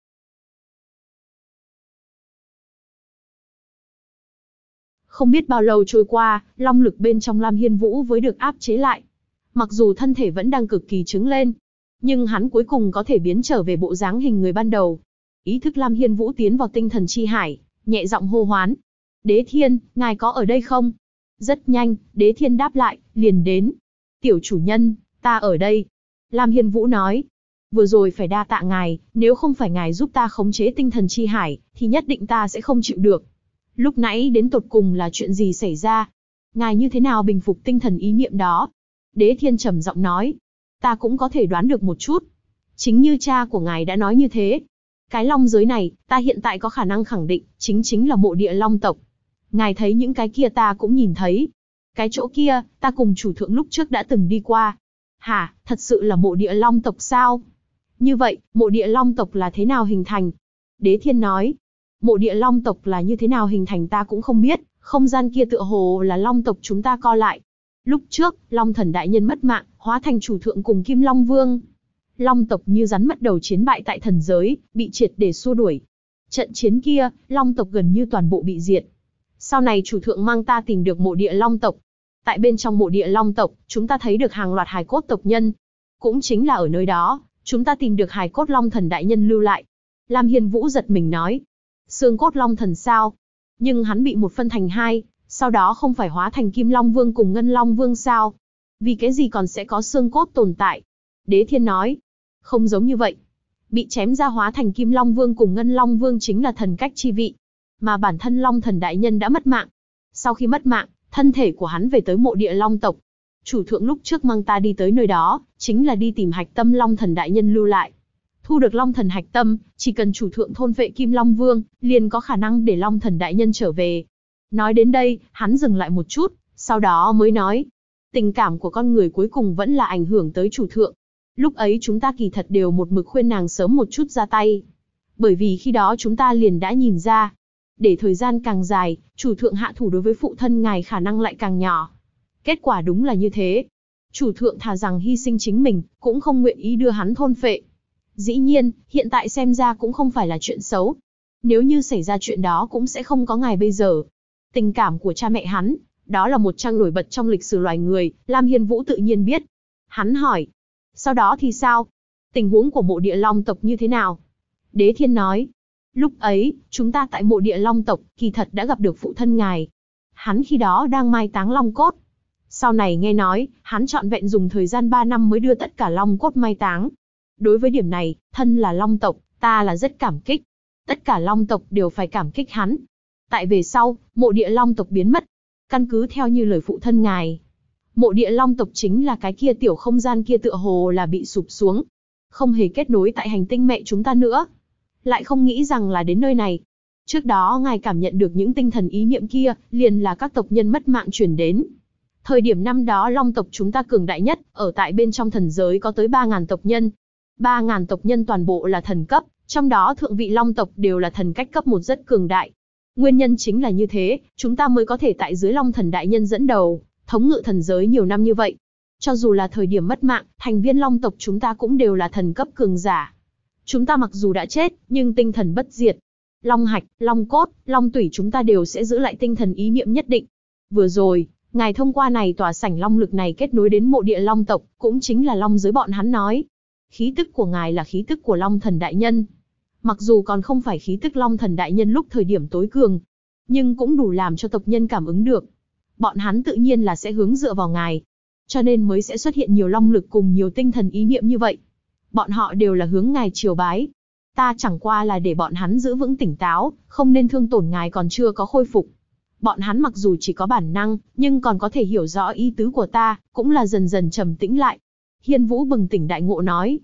Không biết bao lâu trôi qua, long lực bên trong Lam Hiên Vũ với được áp chế lại. Mặc dù thân thể vẫn đang cực kỳ trứng lên, nhưng hắn cuối cùng có thể biến trở về bộ dáng hình người ban đầu. Ý thức Lam Hiên Vũ tiến vào tinh thần chi hải, nhẹ giọng hô hoán. Đế Thiên, ngài có ở đây không? Rất nhanh, Đế Thiên đáp lại, liền đến. Tiểu chủ nhân, ta ở đây. Lam Hiên Vũ nói. Vừa rồi phải đa tạ ngài, nếu không phải ngài giúp ta khống chế tinh thần chi hải, thì nhất định ta sẽ không chịu được. Lúc nãy đến tột cùng là chuyện gì xảy ra? Ngài như thế nào bình phục tinh thần ý niệm đó? Đế Thiên trầm giọng nói. Ta cũng có thể đoán được một chút. Chính như cha của ngài đã nói như thế. Cái long giới này, ta hiện tại có khả năng khẳng định, chính là mộ địa long tộc. Ngài thấy những cái kia ta cũng nhìn thấy. Cái chỗ kia, ta cùng chủ thượng lúc trước đã từng đi qua. Hả, thật sự là mộ địa long tộc sao? Như vậy, mộ địa long tộc là thế nào hình thành? Đế Thiên nói. Mộ địa long tộc là như thế nào hình thành ta cũng không biết, không gian kia tựa hồ là long tộc chúng ta co lại. Lúc trước, Long Thần Đại Nhân mất mạng, hóa thành chủ thượng cùng Kim Long Vương. Long tộc như rắn mất đầu chiến bại tại thần giới, bị triệt để xua đuổi. Trận chiến kia, long tộc gần như toàn bộ bị diệt. Sau này chủ thượng mang ta tìm được mộ địa long tộc. Tại bên trong mộ địa long tộc, chúng ta thấy được hàng loạt hài cốt tộc nhân. Cũng chính là ở nơi đó, chúng ta tìm được hài cốt Long Thần Đại Nhân lưu lại. Lam Hiên Vũ giật mình nói. Xương cốt Long Thần sao? Nhưng hắn bị một phân thành hai, sau đó không phải hóa thành Kim Long Vương cùng Ngân Long Vương sao? Vì cái gì còn sẽ có xương cốt tồn tại? Đế Thiên nói. Không giống như vậy. Bị chém ra hóa thành Kim Long Vương cùng Ngân Long Vương chính là thần cách chi vị. Mà bản thân Long Thần Đại Nhân đã mất mạng. Sau khi mất mạng, thân thể của hắn về tới mộ địa long tộc. Chủ thượng lúc trước mang ta đi tới nơi đó, chính là đi tìm hạch tâm Long Thần Đại Nhân lưu lại. Thu được Long Thần hạch tâm, chỉ cần chủ thượng thôn vệ Kim Long Vương, liền có khả năng để Long Thần Đại Nhân trở về. Nói đến đây, hắn dừng lại một chút, sau đó mới nói. Tình cảm của con người cuối cùng vẫn là ảnh hưởng tới chủ thượng. Lúc ấy chúng ta kỳ thật đều một mực khuyên nàng sớm một chút ra tay. Bởi vì khi đó chúng ta liền đã nhìn ra. Để thời gian càng dài, chủ thượng hạ thủ đối với phụ thân ngài khả năng lại càng nhỏ. Kết quả đúng là như thế. Chủ thượng thà rằng hy sinh chính mình, cũng không nguyện ý đưa hắn thôn phệ. Dĩ nhiên, hiện tại xem ra cũng không phải là chuyện xấu. Nếu như xảy ra chuyện đó cũng sẽ không có ngài bây giờ. Tình cảm của cha mẹ hắn, đó là một trang nổi bật trong lịch sử loài người, Lam Hiên Vũ tự nhiên biết. Hắn hỏi, sau đó thì sao? Tình huống của mộ địa long tộc như thế nào? Đế Thiên nói, lúc ấy, chúng ta tại mộ địa long tộc, kỳ thật đã gặp được phụ thân ngài. Hắn khi đó đang mai táng long cốt. Sau này nghe nói, hắn trọn vẹn dùng thời gian 3 năm mới đưa tất cả long cốt mai táng. Đối với điểm này, thân là long tộc, ta là rất cảm kích. Tất cả long tộc đều phải cảm kích hắn. Tại về sau, mộ địa long tộc biến mất. Căn cứ theo như lời phụ thân ngài. Mộ địa long tộc chính là cái kia tiểu không gian kia tựa hồ là bị sụp xuống. Không hề kết nối tại hành tinh mẹ chúng ta nữa. Lại không nghĩ rằng là đến nơi này. Trước đó ngài cảm nhận được những tinh thần ý niệm kia, liền là các tộc nhân mất mạng chuyển đến. Thời điểm năm đó long tộc chúng ta cường đại nhất, ở tại bên trong thần giới có tới 3.000 tộc nhân. 3.000 tộc nhân toàn bộ là thần cấp, trong đó thượng vị long tộc đều là thần cách cấp 1 rất cường đại. Nguyên nhân chính là như thế, chúng ta mới có thể tại dưới Long Thần Đại Nhân dẫn đầu, thống ngự thần giới nhiều năm như vậy. Cho dù là thời điểm mất mạng, thành viên long tộc chúng ta cũng đều là thần cấp cường giả. Chúng ta mặc dù đã chết, nhưng tinh thần bất diệt. Long hạch, long cốt, long tủy chúng ta đều sẽ giữ lại tinh thần ý niệm nhất định. Vừa rồi, ngài thông qua này tòa sảnh long lực này kết nối đến mộ địa long tộc, cũng chính là long giới bọn hắn nói. Khí tức của ngài là khí tức của Long Thần Đại Nhân. Mặc dù còn không phải khí tức Long Thần Đại Nhân lúc thời điểm tối cường, nhưng cũng đủ làm cho tộc nhân cảm ứng được. Bọn hắn tự nhiên là sẽ hướng dựa vào ngài. Cho nên mới sẽ xuất hiện nhiều long lực cùng nhiều tinh thần ý niệm như vậy. Bọn họ đều là hướng ngài triều bái. Ta chẳng qua là để bọn hắn giữ vững tỉnh táo, không nên thương tổn ngài còn chưa có khôi phục. Bọn hắn mặc dù chỉ có bản năng, nhưng còn có thể hiểu rõ ý tứ của ta, cũng là dần dần trầm tĩnh lại. Hiên Vũ bừng tỉnh đại ngộ nói.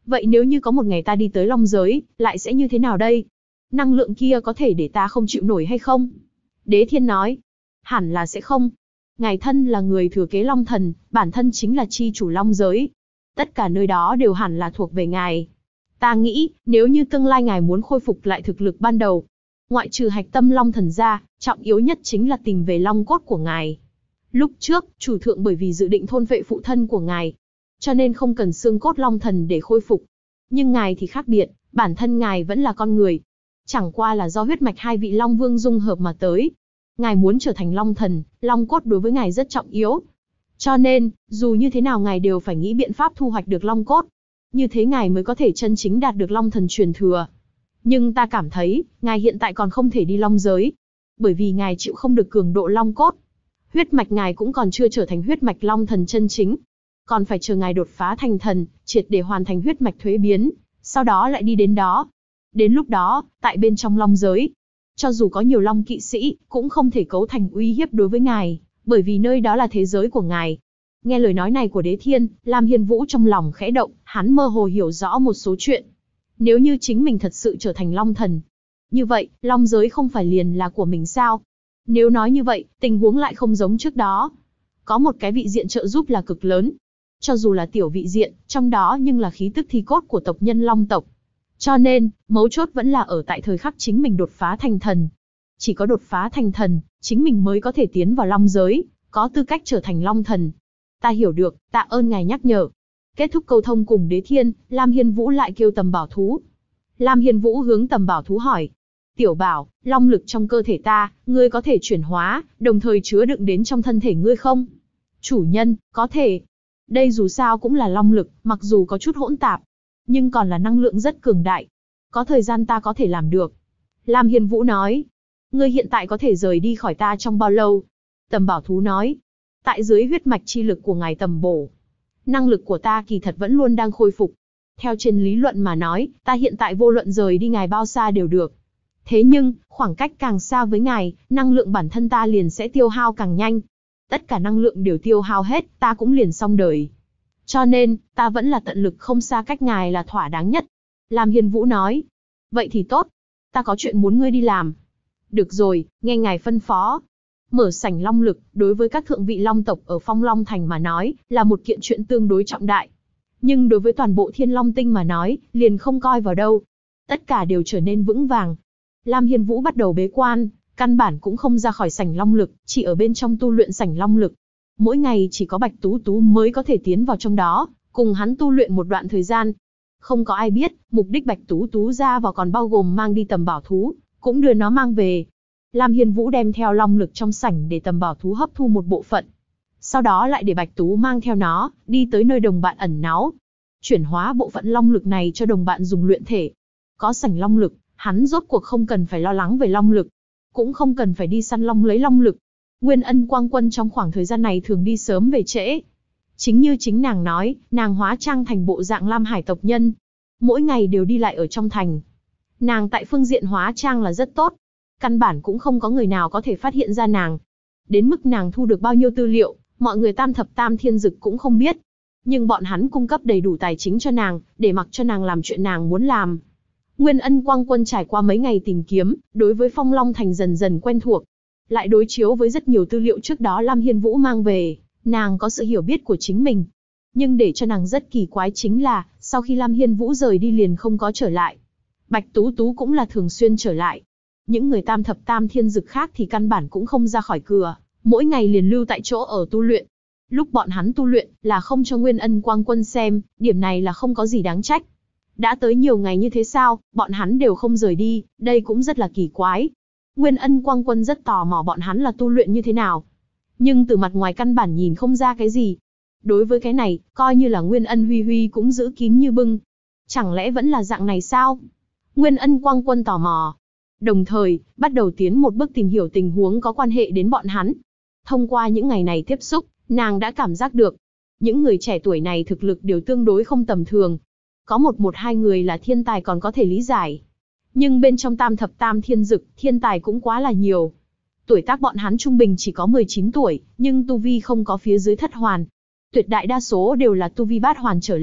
Vậy nếu như có một ngày ta đi tới Long giới, lại sẽ như thế nào đây? Năng lượng kia có thể để ta không chịu nổi hay không? Đế Thiên nói, hẳn là sẽ không. Ngài thân là người thừa kế Long Thần, bản thân chính là chi chủ Long giới. Tất cả nơi đó đều hẳn là thuộc về ngài. Ta nghĩ, nếu như tương lai ngài muốn khôi phục lại thực lực ban đầu, ngoại trừ hạch tâm Long Thần ra, trọng yếu nhất chính là tìm về Long cốt của ngài. Lúc trước, chủ thượng bởi vì dự định thôn vệ phụ thân của ngài, cho nên không cần xương cốt Long Thần để khôi phục. Nhưng ngài thì khác biệt, bản thân ngài vẫn là con người. Chẳng qua là do huyết mạch hai vị Long Vương dung hợp mà tới. Ngài muốn trở thành Long Thần, Long cốt đối với ngài rất trọng yếu. Cho nên, dù như thế nào ngài đều phải nghĩ biện pháp thu hoạch được Long cốt. Như thế ngài mới có thể chân chính đạt được Long Thần truyền thừa. Nhưng ta cảm thấy, ngài hiện tại còn không thể đi Long giới. Bởi vì ngài chịu không được cường độ Long cốt. Huyết mạch ngài cũng còn chưa trở thành huyết mạch Long Thần chân chính. Còn phải chờ ngài đột phá thành thần, triệt để hoàn thành huyết mạch thuế biến, sau đó lại đi đến đó. Đến lúc đó, tại bên trong Long giới, cho dù có nhiều Long kỵ sĩ, cũng không thể cấu thành uy hiếp đối với ngài, bởi vì nơi đó là thế giới của ngài. Nghe lời nói này của Đế Thiên, Lam Hiên Vũ trong lòng khẽ động, hắn mơ hồ hiểu rõ một số chuyện. Nếu như chính mình thật sự trở thành Long Thần, như vậy, Long giới không phải liền là của mình sao? Nếu nói như vậy, tình huống lại không giống trước đó. Có một cái vị diện trợ giúp là cực lớn. Cho dù là tiểu vị diện, trong đó nhưng là khí tức thi cốt của tộc nhân Long tộc. Cho nên, mấu chốt vẫn là ở tại thời khắc chính mình đột phá thành thần. Chỉ có đột phá thành thần, chính mình mới có thể tiến vào Long giới, có tư cách trở thành Long Thần. Ta hiểu được, tạ ơn ngài nhắc nhở. Kết thúc câu thông cùng Đế Thiên, Lam Hiên Vũ lại kêu Tầm Bảo Thú. Lam Hiên Vũ hướng Tầm Bảo Thú hỏi. Tiểu Bảo, long lực trong cơ thể ta, ngươi có thể chuyển hóa, đồng thời chứa đựng đến trong thân thể ngươi không? Chủ nhân, có thể. Đây dù sao cũng là long lực, mặc dù có chút hỗn tạp, nhưng còn là năng lượng rất cường đại. Có thời gian ta có thể làm được. Lam Hiên Vũ nói. Ngươi hiện tại có thể rời đi khỏi ta trong bao lâu? Tầm Bảo Thú nói. Tại dưới huyết mạch chi lực của ngài Tầm Bổ, năng lực của ta kỳ thật vẫn luôn đang khôi phục. Theo trên lý luận mà nói, ta hiện tại vô luận rời đi ngài bao xa đều được. Thế nhưng, khoảng cách càng xa với ngài, năng lượng bản thân ta liền sẽ tiêu hao càng nhanh. Tất cả năng lượng đều tiêu hao hết, ta cũng liền xong đời. Cho nên, ta vẫn là tận lực không xa cách ngài là thỏa đáng nhất. Lam Hiên Vũ nói. Vậy thì tốt. Ta có chuyện muốn ngươi đi làm. Được rồi, nghe ngài phân phó. Mở sảnh long lực, đối với các thượng vị long tộc ở Phong Long Thành mà nói, là một kiện chuyện tương đối trọng đại. Nhưng đối với toàn bộ Thiên Long Tinh mà nói, liền không coi vào đâu. Tất cả đều trở nên vững vàng. Lam Hiên Vũ bắt đầu bế quan, căn bản cũng không ra khỏi sảnh long lực, chỉ ở bên trong tu luyện sảnh long lực. Mỗi ngày chỉ có Bạch Tú Tú mới có thể tiến vào trong đó, cùng hắn tu luyện một đoạn thời gian. Không có ai biết, mục đích Bạch Tú Tú ra vào còn bao gồm mang đi Tầm Bảo Thú, cũng đưa nó mang về. Lam Hiên Vũ đem theo long lực trong sảnh để Tầm Bảo Thú hấp thu một bộ phận. Sau đó lại để Bạch Tú mang theo nó, đi tới nơi đồng bạn ẩn náu. Chuyển hóa bộ phận long lực này cho đồng bạn dùng luyện thể. Có sảnh long lực, hắn rốt cuộc không cần phải lo lắng về long lực, cũng không cần phải đi săn long lấy long lực. Nguyên Ân Quang Quân trong khoảng thời gian này thường đi sớm về trễ. Chính như chính nàng nói, nàng hóa trang thành bộ dạng Lam Hải tộc nhân. Mỗi ngày đều đi lại ở trong thành. Nàng tại phương diện hóa trang là rất tốt. Căn bản cũng không có người nào có thể phát hiện ra nàng. Đến mức nàng thu được bao nhiêu tư liệu, mọi người Tam Thập Tam Thiên Dực cũng không biết. Nhưng bọn hắn cung cấp đầy đủ tài chính cho nàng, để mặc cho nàng làm chuyện nàng muốn làm. Nguyên Ân Quang Quân trải qua mấy ngày tìm kiếm, đối với Phong Long Thành dần dần quen thuộc. Lại đối chiếu với rất nhiều tư liệu trước đó Lam Hiên Vũ mang về, nàng có sự hiểu biết của chính mình. Nhưng để cho nàng rất kỳ quái chính là, sau khi Lam Hiên Vũ rời đi liền không có trở lại. Bạch Tú Tú cũng là thường xuyên trở lại. Những người Tam Thập Tam Thiên Dực khác thì căn bản cũng không ra khỏi cửa, mỗi ngày liền lưu tại chỗ ở tu luyện. Lúc bọn hắn tu luyện, là không cho Nguyên Ân Quang Quân xem, điểm này là không có gì đáng trách. Đã tới nhiều ngày như thế sao, bọn hắn đều không rời đi, đây cũng rất là kỳ quái. Nguyên Ân Quang Quân rất tò mò bọn hắn là tu luyện như thế nào. Nhưng từ mặt ngoài căn bản nhìn không ra cái gì. Đối với cái này, coi như là Nguyên Ân Huy Huy cũng giữ kín như bưng. Chẳng lẽ vẫn là dạng này sao? Nguyên Ân Quang Quân tò mò. Đồng thời, bắt đầu tiến một bước tìm hiểu tình huống có quan hệ đến bọn hắn. Thông qua những ngày này tiếp xúc, nàng đã cảm giác được. Những người trẻ tuổi này thực lực đều tương đối không tầm thường. Có một hai người là thiên tài còn có thể lý giải. Nhưng bên trong Tam Thập Tam Thiên Dực, thiên tài cũng quá là nhiều. Tuổi tác bọn hắn trung bình chỉ có 19 tuổi, nhưng tu vi không có phía dưới thất hoàn. Tuyệt đại đa số đều là tu vi bát hoàn trở lên,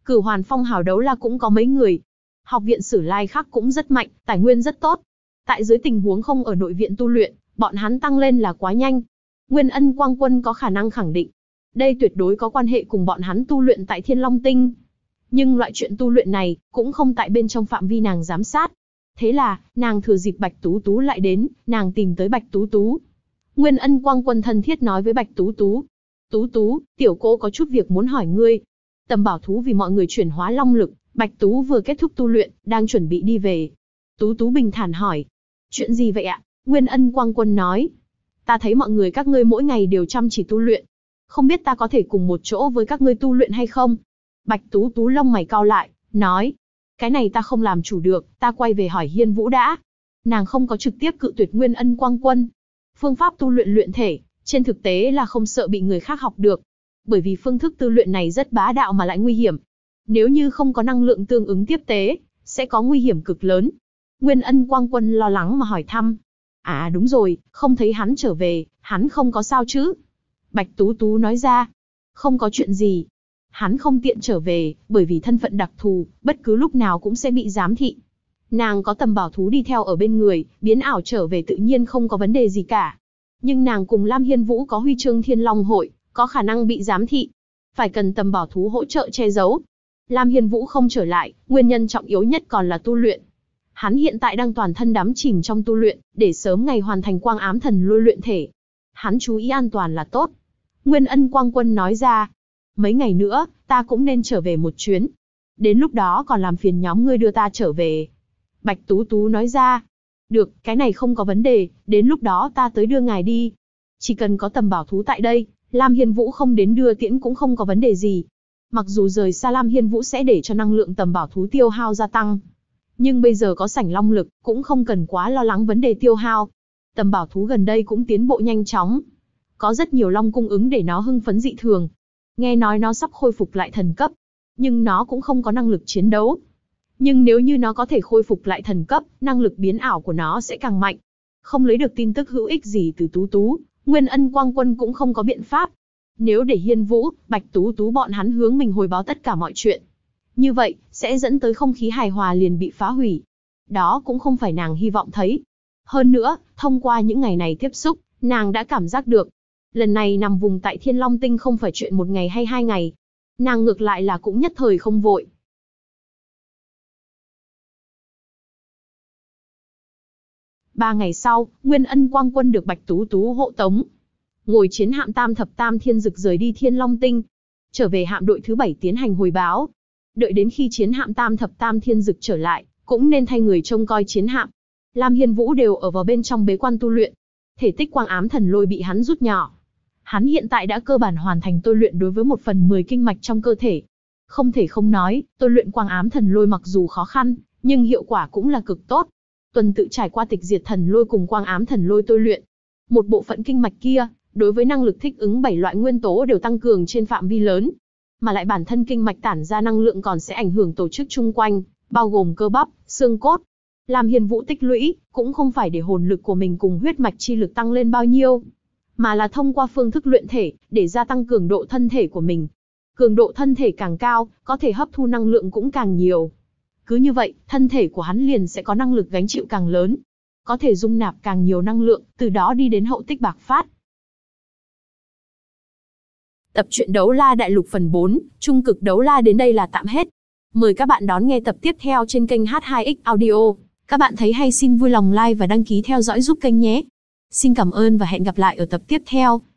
Cửu Hoàn Phong hào đấu la cũng có mấy người. Học viện Sử Lai Khắc cũng rất mạnh, tài nguyên rất tốt. Tại dưới tình huống không ở nội viện tu luyện, bọn hắn tăng lên là quá nhanh. Nguyên Ân Quang Quân có khả năng khẳng định, đây tuyệt đối có quan hệ cùng bọn hắn tu luyện tại Thiên Long Tinh. Nhưng loại chuyện tu luyện này, cũng không tại bên trong phạm vi nàng giám sát. Thế là, nàng thừa dịp Bạch Tú Tú lại đến, nàng tìm tới Bạch Tú Tú. Nguyên Ân Quang Quân thân thiết nói với Bạch Tú Tú. Tú Tú, tiểu cô có chút việc muốn hỏi ngươi. Tầm bảo thú vì mọi người chuyển hóa long lực, Bạch Tú vừa kết thúc tu luyện, đang chuẩn bị đi về. Tú Tú bình thản hỏi. Chuyện gì vậy ạ? Nguyên Ân Quang Quân nói. Ta thấy mọi người các ngươi mỗi ngày đều chăm chỉ tu luyện. Không biết ta có thể cùng một chỗ với các ngươi tu luyện hay không? Bạch Tú Tú lông mày cau lại, nói. Cái này ta không làm chủ được, ta quay về hỏi Hiên Vũ đã. Nàng không có trực tiếp cự tuyệt Nguyên Ân Quang Quân. Phương pháp tu luyện luyện thể, trên thực tế là không sợ bị người khác học được. Bởi vì phương thức tu luyện này rất bá đạo mà lại nguy hiểm. Nếu như không có năng lượng tương ứng tiếp tế, sẽ có nguy hiểm cực lớn. Nguyên Ân Quang Quân lo lắng mà hỏi thăm. À đúng rồi, không thấy hắn trở về, hắn không có sao chứ? Bạch Tú Tú nói ra. Không có chuyện gì. Hắn không tiện trở về, bởi vì thân phận đặc thù, bất cứ lúc nào cũng sẽ bị giám thị. Nàng có tầm bảo thú đi theo ở bên người, biến ảo trở về tự nhiên không có vấn đề gì cả. Nhưng nàng cùng Lam Hiên Vũ có huy chương Thiên Long Hội, có khả năng bị giám thị. Phải cần tầm bảo thú hỗ trợ che giấu. Lam Hiên Vũ không trở lại, nguyên nhân trọng yếu nhất còn là tu luyện. Hắn hiện tại đang toàn thân đắm chìm trong tu luyện, để sớm ngày hoàn thành quang ám thần lôi luyện thể. Hắn chú ý an toàn là tốt. Nguyên Ân Quang Quân nói ra. Mấy ngày nữa, ta cũng nên trở về một chuyến. Đến lúc đó còn làm phiền nhóm ngươi đưa ta trở về. Bạch Tú Tú nói ra. Được, cái này không có vấn đề, đến lúc đó ta tới đưa ngài đi. Chỉ cần có tầm bảo thú tại đây, Lam Hiên Vũ không đến đưa tiễn cũng không có vấn đề gì. Mặc dù rời xa Lam Hiên Vũ sẽ để cho năng lượng tầm bảo thú tiêu hao gia tăng. Nhưng bây giờ có sảnh long lực, cũng không cần quá lo lắng vấn đề tiêu hao. Tầm bảo thú gần đây cũng tiến bộ nhanh chóng. Có rất nhiều long cung ứng để nó hưng phấn dị thường. Nghe nói nó sắp khôi phục lại thần cấp. Nhưng nó cũng không có năng lực chiến đấu. Nhưng nếu như nó có thể khôi phục lại thần cấp, năng lực biến ảo của nó sẽ càng mạnh. Không lấy được tin tức hữu ích gì từ Tú Tú, Nguyên Ân Quang Quân cũng không có biện pháp. Nếu để Hiên Vũ, Bạch Tú Tú bọn hắn hướng mình hồi báo tất cả mọi chuyện, như vậy, sẽ dẫn tới không khí hài hòa liền bị phá hủy. Đó cũng không phải nàng hy vọng thấy. Hơn nữa, thông qua những ngày này tiếp xúc, nàng đã cảm giác được. Lần này nằm vùng tại Thiên Long Tinh không phải chuyện một ngày hay 2 ngày. Nàng ngược lại là cũng nhất thời không vội. 3 ngày sau, Nguyên Ân Quang Quân được Bạch Tú Tú hộ tống. Ngồi chiến hạm Tam Thập Tam Thiên Dực rời đi Thiên Long Tinh. Trở về hạm đội thứ 7 tiến hành hồi báo. Đợi đến khi chiến hạm Tam Thập Tam Thiên Dực trở lại, cũng nên thay người trông coi chiến hạm. Lam Hiên Vũ đều ở vào bên trong bế quan tu luyện. Thể tích quang ám thần lôi bị hắn rút nhỏ. Hắn hiện tại đã cơ bản hoàn thành tôi luyện đối với 1/10 kinh mạch trong cơ thể. Không thể không nói, tôi luyện quang ám thần lôi mặc dù khó khăn, nhưng hiệu quả cũng là cực tốt. Tuần tự trải qua tịch diệt thần lôi cùng quang ám thần lôi tôi luyện. Một bộ phận kinh mạch kia, đối với năng lực thích ứng 7 loại nguyên tố đều tăng cường trên phạm vi lớn. Mà lại bản thân kinh mạch tản ra năng lượng còn sẽ ảnh hưởng tổ chức chung quanh, bao gồm cơ bắp, xương cốt. Làm Hiên Vũ tích lũy, cũng không phải để hồn lực của mình cùng huyết mạch chi lực tăng lên bao nhiêu, mà là thông qua phương thức luyện thể, để gia tăng cường độ thân thể của mình. Cường độ thân thể càng cao, có thể hấp thu năng lượng cũng càng nhiều. Cứ như vậy, thân thể của hắn liền sẽ có năng lực gánh chịu càng lớn, có thể dung nạp càng nhiều năng lượng, từ đó đi đến hậu tích bạc phát. Tập truyện Đấu La Đại Lục phần 4, Trung cực Đấu La đến đây là tạm hết. Mời các bạn đón nghe tập tiếp theo trên kênh H2X Audio. Các bạn thấy hay xin vui lòng like và đăng ký theo dõi giúp kênh nhé. Xin cảm ơn và hẹn gặp lại ở tập tiếp theo.